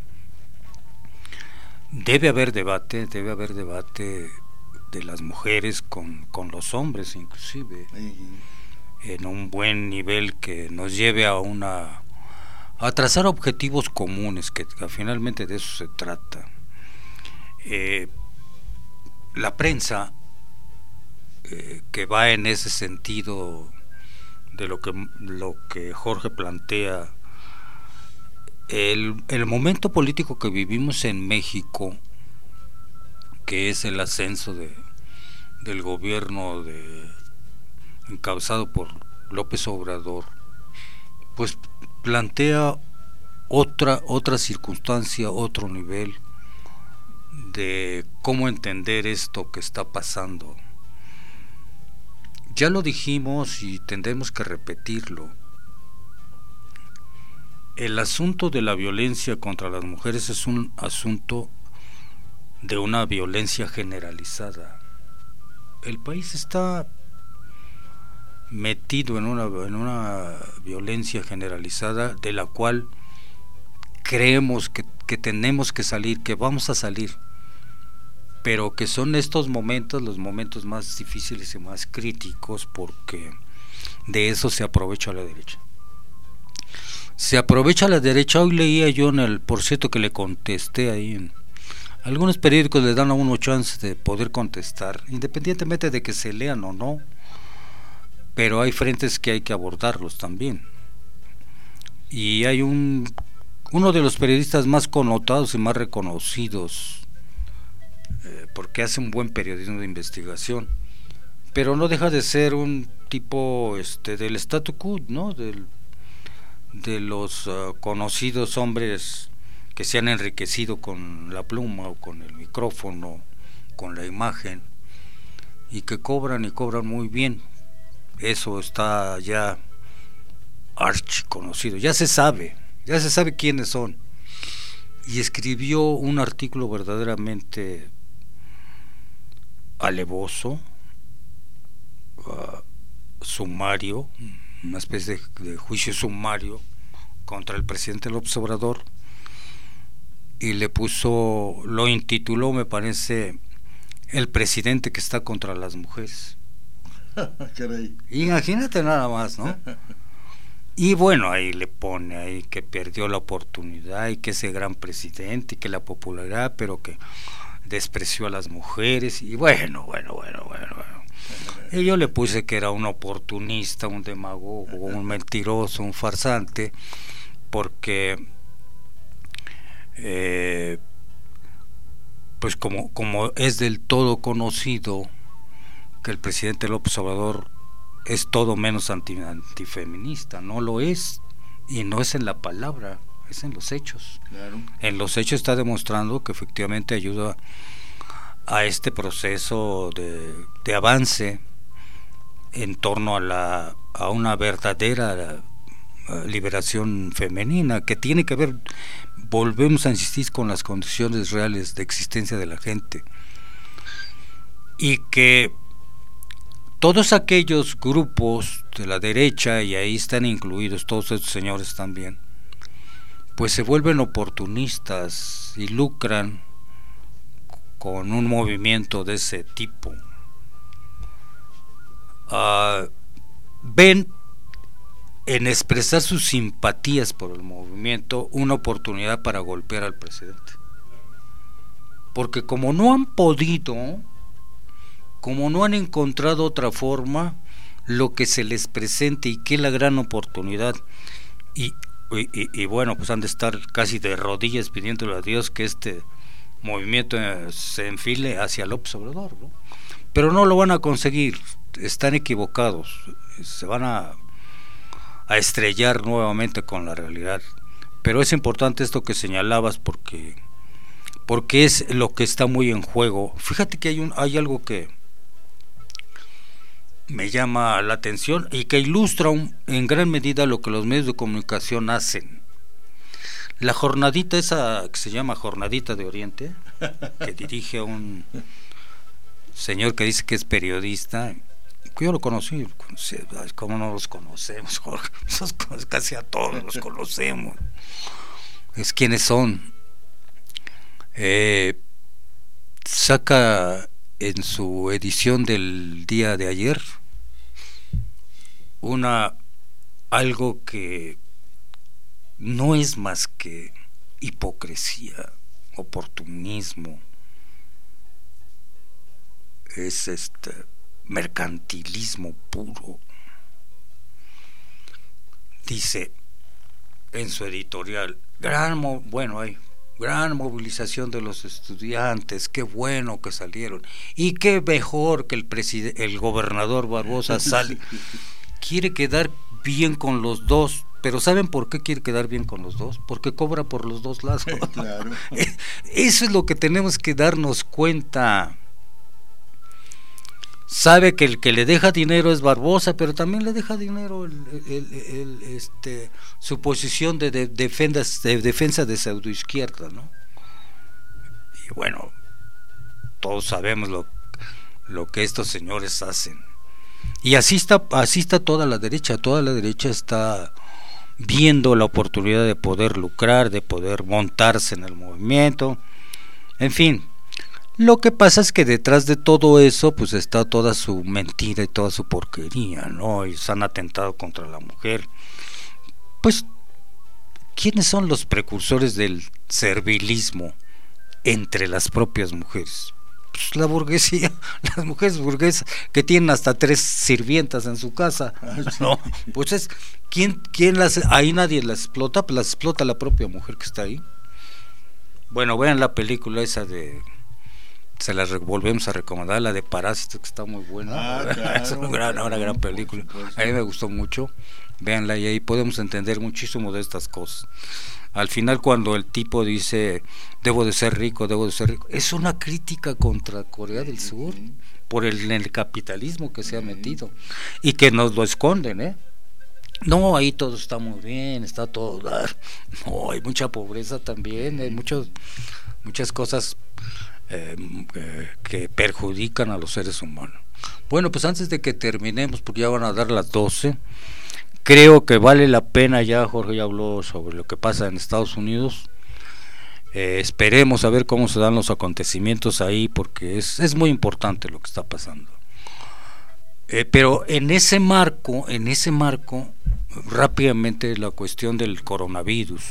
Debe haber debate, debe haber debate de las mujeres con, con los hombres inclusive, uh-huh. en un buen nivel que nos lleve a una a trazar objetivos comunes, que, que finalmente de eso se trata. Eh, La prensa eh, que va en ese sentido de lo que lo que Jorge plantea, el, el momento político que vivimos en México, que es el ascenso de del gobierno de encabezado por López Obrador, pues plantea otra otra circunstancia, otro nivel de cómo entender esto que está pasando. Ya lo dijimos y tendremos que repetirlo. El asunto de la violencia contra las mujeres es un asunto de una violencia generalizada. El país está metido en una, en una violencia generalizada de la cual creemos que, que tenemos que salir, que vamos a salir, pero que son estos momentos los momentos más difíciles y más críticos, porque de eso se aprovecha la derecha. Se aprovecha la derecha. Hoy leía yo en el, por cierto que le contesté ahí, en algunos periódicos le dan a uno chance de poder contestar, independientemente de que se lean o no, pero hay frentes que hay que abordarlos también. Y hay un uno de los periodistas más connotados y más reconocidos, eh, porque hace un buen periodismo de investigación, pero no deja de ser un tipo este del statu quo, ¿no? Del, de los uh, conocidos hombres que se han enriquecido con la pluma o con el micrófono, con la imagen, y que cobran y cobran muy bien. Eso está ya archi conocido, ya se sabe. Ya se sabe quiénes son. Y escribió un artículo verdaderamente alevoso, uh, sumario, una especie de, de juicio sumario contra el presidente López Obrador, y le puso, lo intituló, me parece, el presidente que está contra las mujeres. Imagínate nada más, ¿no? Y bueno, ahí le pone ahí que perdió la oportunidad y que ese gran presidente y que la popularidad, pero que despreció a las mujeres, y bueno, bueno, bueno, bueno, bueno. Y yo le puse que era un oportunista, un demagogo, un mentiroso, un farsante, porque eh, pues como, como es del todo conocido que el presidente López Obrador es todo menos anti, antifeminista, no lo es, y no es en la palabra, es en los hechos. Claro. En los hechos está demostrando que efectivamente ayuda a este proceso de, de avance en torno a la a una verdadera liberación femenina, que tiene que ver, volvemos a insistir, con las condiciones reales de existencia de la gente, y que todos aquellos grupos de la derecha, y ahí están incluidos todos estos señores también, pues se vuelven oportunistas y lucran con un movimiento de ese tipo. Uh, ven en expresar sus simpatías por el movimiento una oportunidad para golpear al presidente, porque como no han podido, como no han encontrado otra forma, lo que se les presente, y que es la gran oportunidad, y, y, y bueno, pues han de estar casi de rodillas pidiéndole a Dios que este movimiento se enfile hacia López Obrador, ¿no? Pero no lo van a conseguir, están equivocados, se van a, a estrellar nuevamente con la realidad. Pero es importante esto que señalabas, porque porque es lo que está muy en juego. Fíjate que hay un hay algo que me llama la atención y que ilustra un, en gran medida lo que los medios de comunicación hacen. La jornadita esa que se llama Jornadita de Oriente, que dirige a un señor que dice que es periodista, que yo lo conocí, ¿cómo no los conocemos, Jorge? Casi a todos los conocemos. Es quienes son. Eh, saca en su edición del día de ayer una algo que no es más que hipocresía, oportunismo, es este mercantilismo puro. Dice en su editorial, gran mo bueno hay gran movilización de los estudiantes, qué bueno que salieron, y qué mejor que el presidente, el gobernador Barbosa sale, quiere quedar bien con los dos. Pero ¿saben por qué quiere quedar bien con los dos? Porque cobra por los dos lados. Claro. Eso es lo que tenemos que darnos cuenta. Sabe que el que le deja dinero es Barbosa, pero también le deja dinero el, el, el, el, este, su posición de, de, defendas, de defensa de pseudoizquierda, ¿no? Y bueno, todos sabemos lo, lo que estos señores hacen. Y así está, así está toda la derecha, toda la derecha está viendo la oportunidad de poder lucrar, de poder montarse en el movimiento, en fin. Lo que pasa es que detrás de todo eso pues está toda su mentira y toda su porquería, ¿no? Y se han atentado contra la mujer. Pues, ¿quiénes son los precursores del servilismo entre las propias mujeres? Pues la burguesía, las mujeres burguesas que tienen hasta tres sirvientas en su casa, ¿no? Pues es, ¿quién, quién las, ahí nadie las explota? Pues las explota la propia mujer que está ahí. Bueno, vean la película esa de, se la volvemos a recomendar, la de Parásitos, que está muy buena. Ah, claro, es una gran, una gran película, a mí me gustó mucho, véanla, y ahí podemos entender muchísimo de estas cosas. Al final, cuando el tipo dice debo de ser rico, debo de ser rico, es una crítica contra Corea del Sur por el, el capitalismo que se ha metido y que nos lo esconden, ¿eh? No, ahí todo está muy bien, está todo, no, hay mucha pobreza también, hay muchos, muchas cosas eh, eh, que perjudican a los seres humanos. Bueno, pues antes de que terminemos, porque ya van a dar las doce, creo que vale la pena, ya Jorge ya habló sobre lo que pasa en Estados Unidos, eh, esperemos a ver cómo se dan los acontecimientos ahí, porque es, es muy importante lo que está pasando. Eh, pero en ese marco, en ese marco, rápidamente la cuestión del coronavirus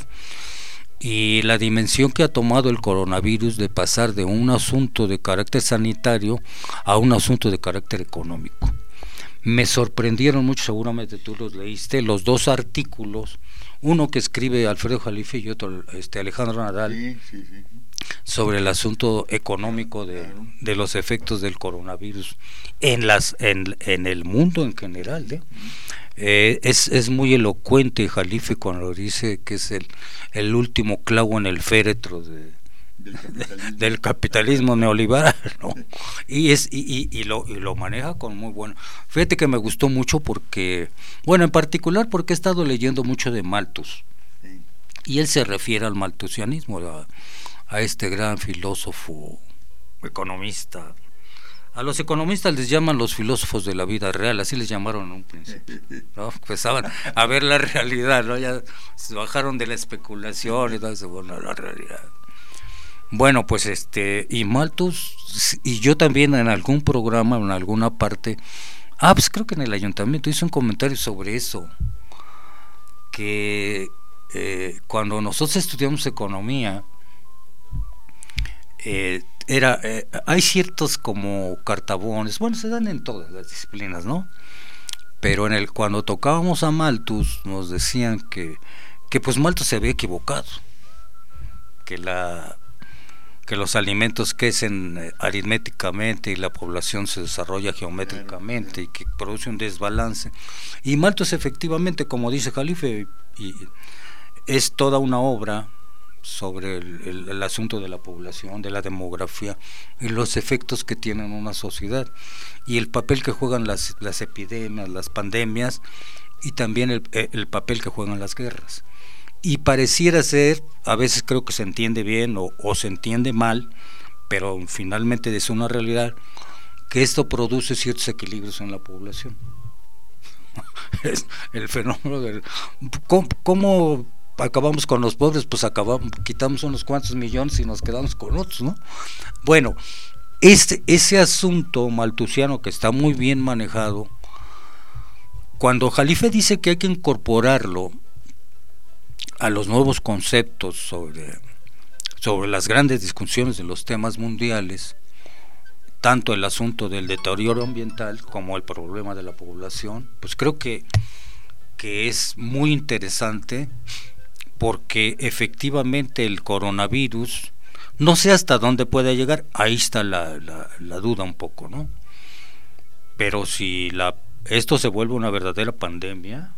y la dimensión que ha tomado el coronavirus de pasar de un asunto de carácter sanitario a un asunto de carácter económico. me sorprendieron mucho, seguramente tú los leíste, los dos artículos, uno que escribe Alfredo Jalife y otro este Alejandro Nadal, Sí, sí, sí. sobre el asunto económico de, Claro. de los efectos del coronavirus en las en, en el mundo en general, ¿eh? Eh, es, es muy elocuente Jalife cuando dice que es el, el último clavo en el féretro de, Del capitalismo. del capitalismo neoliberal, ¿no? Y es y, y, y lo y lo maneja con muy bueno. Fíjate que me gustó mucho porque, bueno, en particular porque he estado leyendo mucho de Malthus Sí. y él se refiere al malthusianismo, a, a este gran filósofo, economista. A los economistas les llaman los filósofos de la vida real, así les llamaron en un principio, ¿no? Empezaban a ver la realidad, ¿no? Ya se bajaron de la especulación y tal, se fueron a la realidad. Bueno, pues este, y Malthus, y yo también en algún programa, en alguna parte, ah, pues creo que en el ayuntamiento hice un comentario sobre eso, que eh, cuando nosotros estudiamos economía, eh, era eh, hay ciertos como cartabones, bueno, se dan en todas las disciplinas, ¿no? Pero en el cuando tocábamos a Malthus nos decían que que pues Malthus se había equivocado, que la que los alimentos crecen eh, aritméticamente y la población se desarrolla geométricamente y que produce un desbalance. Y Malthus efectivamente, como dice Jalife, y es toda una obra sobre el, el, el asunto de la población, de la demografía y los efectos que tiene en una sociedad y el papel que juegan las, las epidemias, las pandemias y también el, el papel que juegan las guerras. Y pareciera ser, a veces creo que se entiende bien o, o se entiende mal, pero finalmente es una realidad, que esto produce ciertos equilibrios en la población. Es el fenómeno del... ¿Cómo, cómo acabamos con los pobres? Pues acabamos, quitamos unos cuantos millones y nos quedamos con otros, ¿no? Bueno, este, ese asunto malthusiano que está muy bien manejado, cuando Jalife dice que hay que incorporarlo a los nuevos conceptos sobre, sobre las grandes discusiones de los temas mundiales, tanto el asunto del deterioro ambiental como el problema de la población, pues creo que, que es muy interesante porque efectivamente el coronavirus, no sé hasta dónde puede llegar, ahí está la, la, la duda un poco, ¿no? Pero si la, esto se vuelve una verdadera pandemia,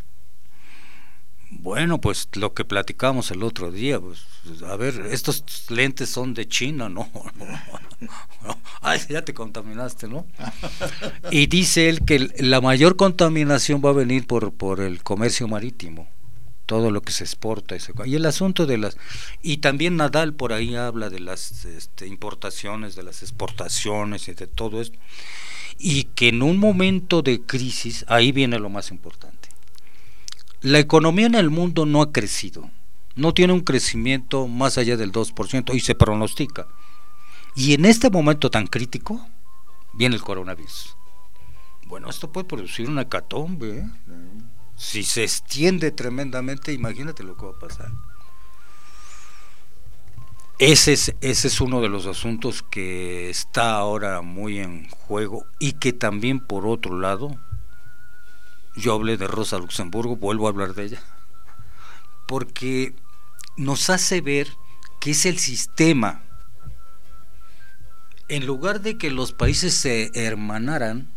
bueno, pues lo que platicamos el otro día, pues, a ver, estos lentes son de China, ¿no? no. Ay, ya te contaminaste, ¿no? Y dice él que la mayor contaminación va a venir por, por el comercio marítimo, todo lo que se exporta. Y el asunto de las... Y también Nadal por ahí habla de las este, importaciones, de las exportaciones y de todo esto. Y que en un momento de crisis, ahí viene lo más importante. La economía en el mundo no ha crecido, no tiene un crecimiento más allá del dos por ciento y se pronostica. Y en este momento tan crítico viene el coronavirus. Bueno, esto puede producir una hecatombe, ¿eh? Si se extiende tremendamente, imagínate lo que va a pasar. Ese es, ese es uno de los asuntos que está ahora muy en juego y que también por otro lado, yo hablé de Rosa Luxemburgo, vuelvo a hablar de ella, porque nos hace ver que es el sistema, en lugar de que los países se hermanaran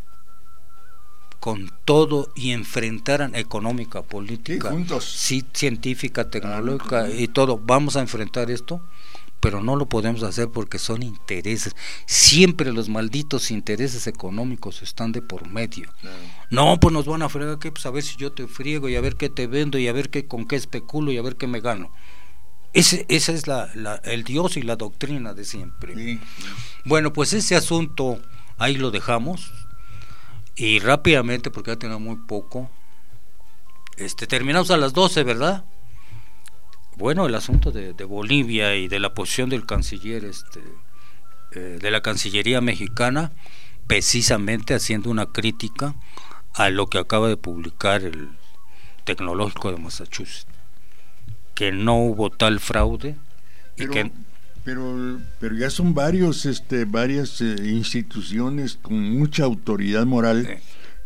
con todo y enfrentaran económica, política, sí, juntos. Sí, científica, tecnológica claro. y todo, vamos a enfrentar esto, pero no lo podemos hacer porque son intereses, siempre los malditos intereses económicos están de por medio. Claro. No, pues nos van a fregar, que pues a ver si yo te friego y a ver qué te vendo y a ver qué, con qué especulo y a ver qué me gano. Ese, esa es la, la, el Dios y la doctrina de siempre. Sí, sí. Bueno, pues ese asunto ahí lo dejamos y rápidamente, porque ya tenemos muy poco, este terminamos a las doce, ¿verdad? Bueno, el asunto de, de Bolivia y de la posición del canciller, este, eh, de la Cancillería mexicana, precisamente haciendo una crítica a lo que acaba de publicar el Tecnológico de Massachusetts, que no hubo tal fraude y pero, que pero pero ya son varios, este, varias eh, instituciones con mucha autoridad moral. Eh.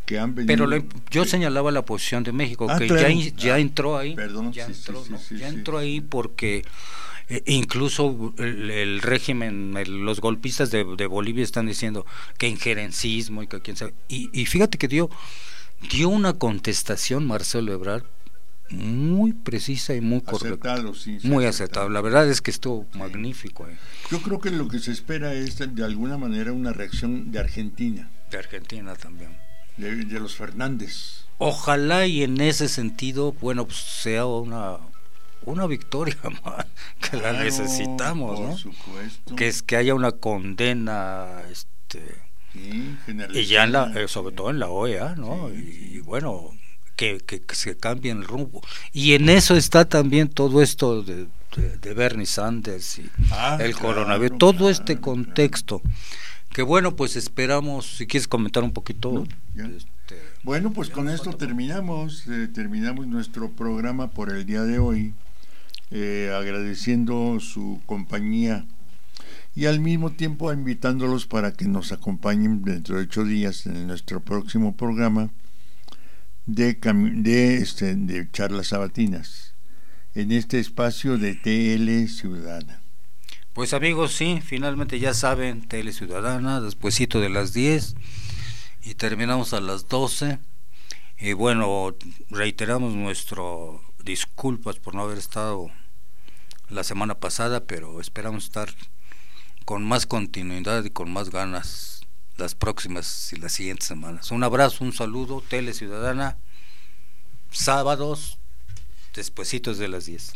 que han venido. Pero lo, yo señalaba la posición de México, ah, que claro. ya, ya ah, entró ahí. Perdón, ya sí, entró, sí, ¿no? sí, ya sí, entró sí. ahí porque eh, incluso el, el régimen, el, los golpistas de, de Bolivia están diciendo que injerencismo y que quién sabe. Y, y fíjate que dio, dio una contestación Marcelo Ebrard muy precisa y muy correcta. Acertado, sí, sí, muy acertado. acertado. La verdad es que estuvo Sí. magnífico. Eh. Yo creo que lo que se espera es de alguna manera una reacción de Argentina, De Argentina también. de, de los Fernández. Ojalá y en ese sentido, bueno, pues sea una una victoria más, que la Claro, necesitamos, por ¿no? supuesto. Que es que haya una condena, este, Sí, y ya en la, generalizada. eh, sobre todo en la O E A, ¿no? Sí, y, sí. y bueno, que, que, que se cambie el rumbo. Y en eso está también todo esto de, de, de Bernie Sanders y Ah, el claro, coronavirus, todo claro, este contexto. Que bueno, pues esperamos, si quieres comentar un poquito. No, ya. este, Bueno, pues ya con nos esto falta- terminamos, eh, terminamos nuestro programa por el día de hoy, eh, agradeciendo su compañía y al mismo tiempo invitándolos para que nos acompañen dentro de ocho días en nuestro próximo programa de, cami- de, este, de charlas sabatinas, en este espacio de T L Ciudadana. Pues amigos, sí, finalmente ya saben, Tele Ciudadana, despuesito de las diez y terminamos a las doce. Y bueno, reiteramos nuestro disculpas por no haber estado la semana pasada, pero esperamos estar con más continuidad y con más ganas las próximas y las siguientes semanas. Un abrazo, un saludo, Tele Ciudadana, sábados, despuesitos de las diez.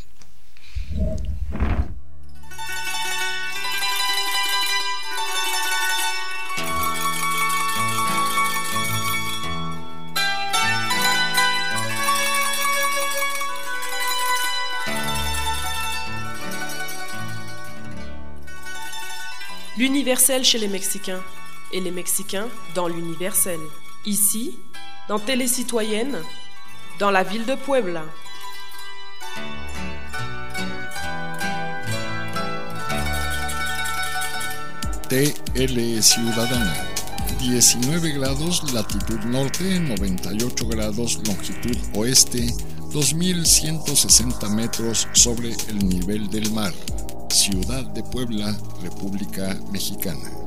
L'universel chez les Mexicains et les Mexicains dans l'universel. Ici, dans Télé Citoyenne, dans la ville de Puebla. T L Ciudadana, diecinueve grados latitud norte, noventa y ocho grados longitud oeste, dos mil ciento sesenta metros sobre el nivel del mar. Ciudad de Puebla, República Mexicana.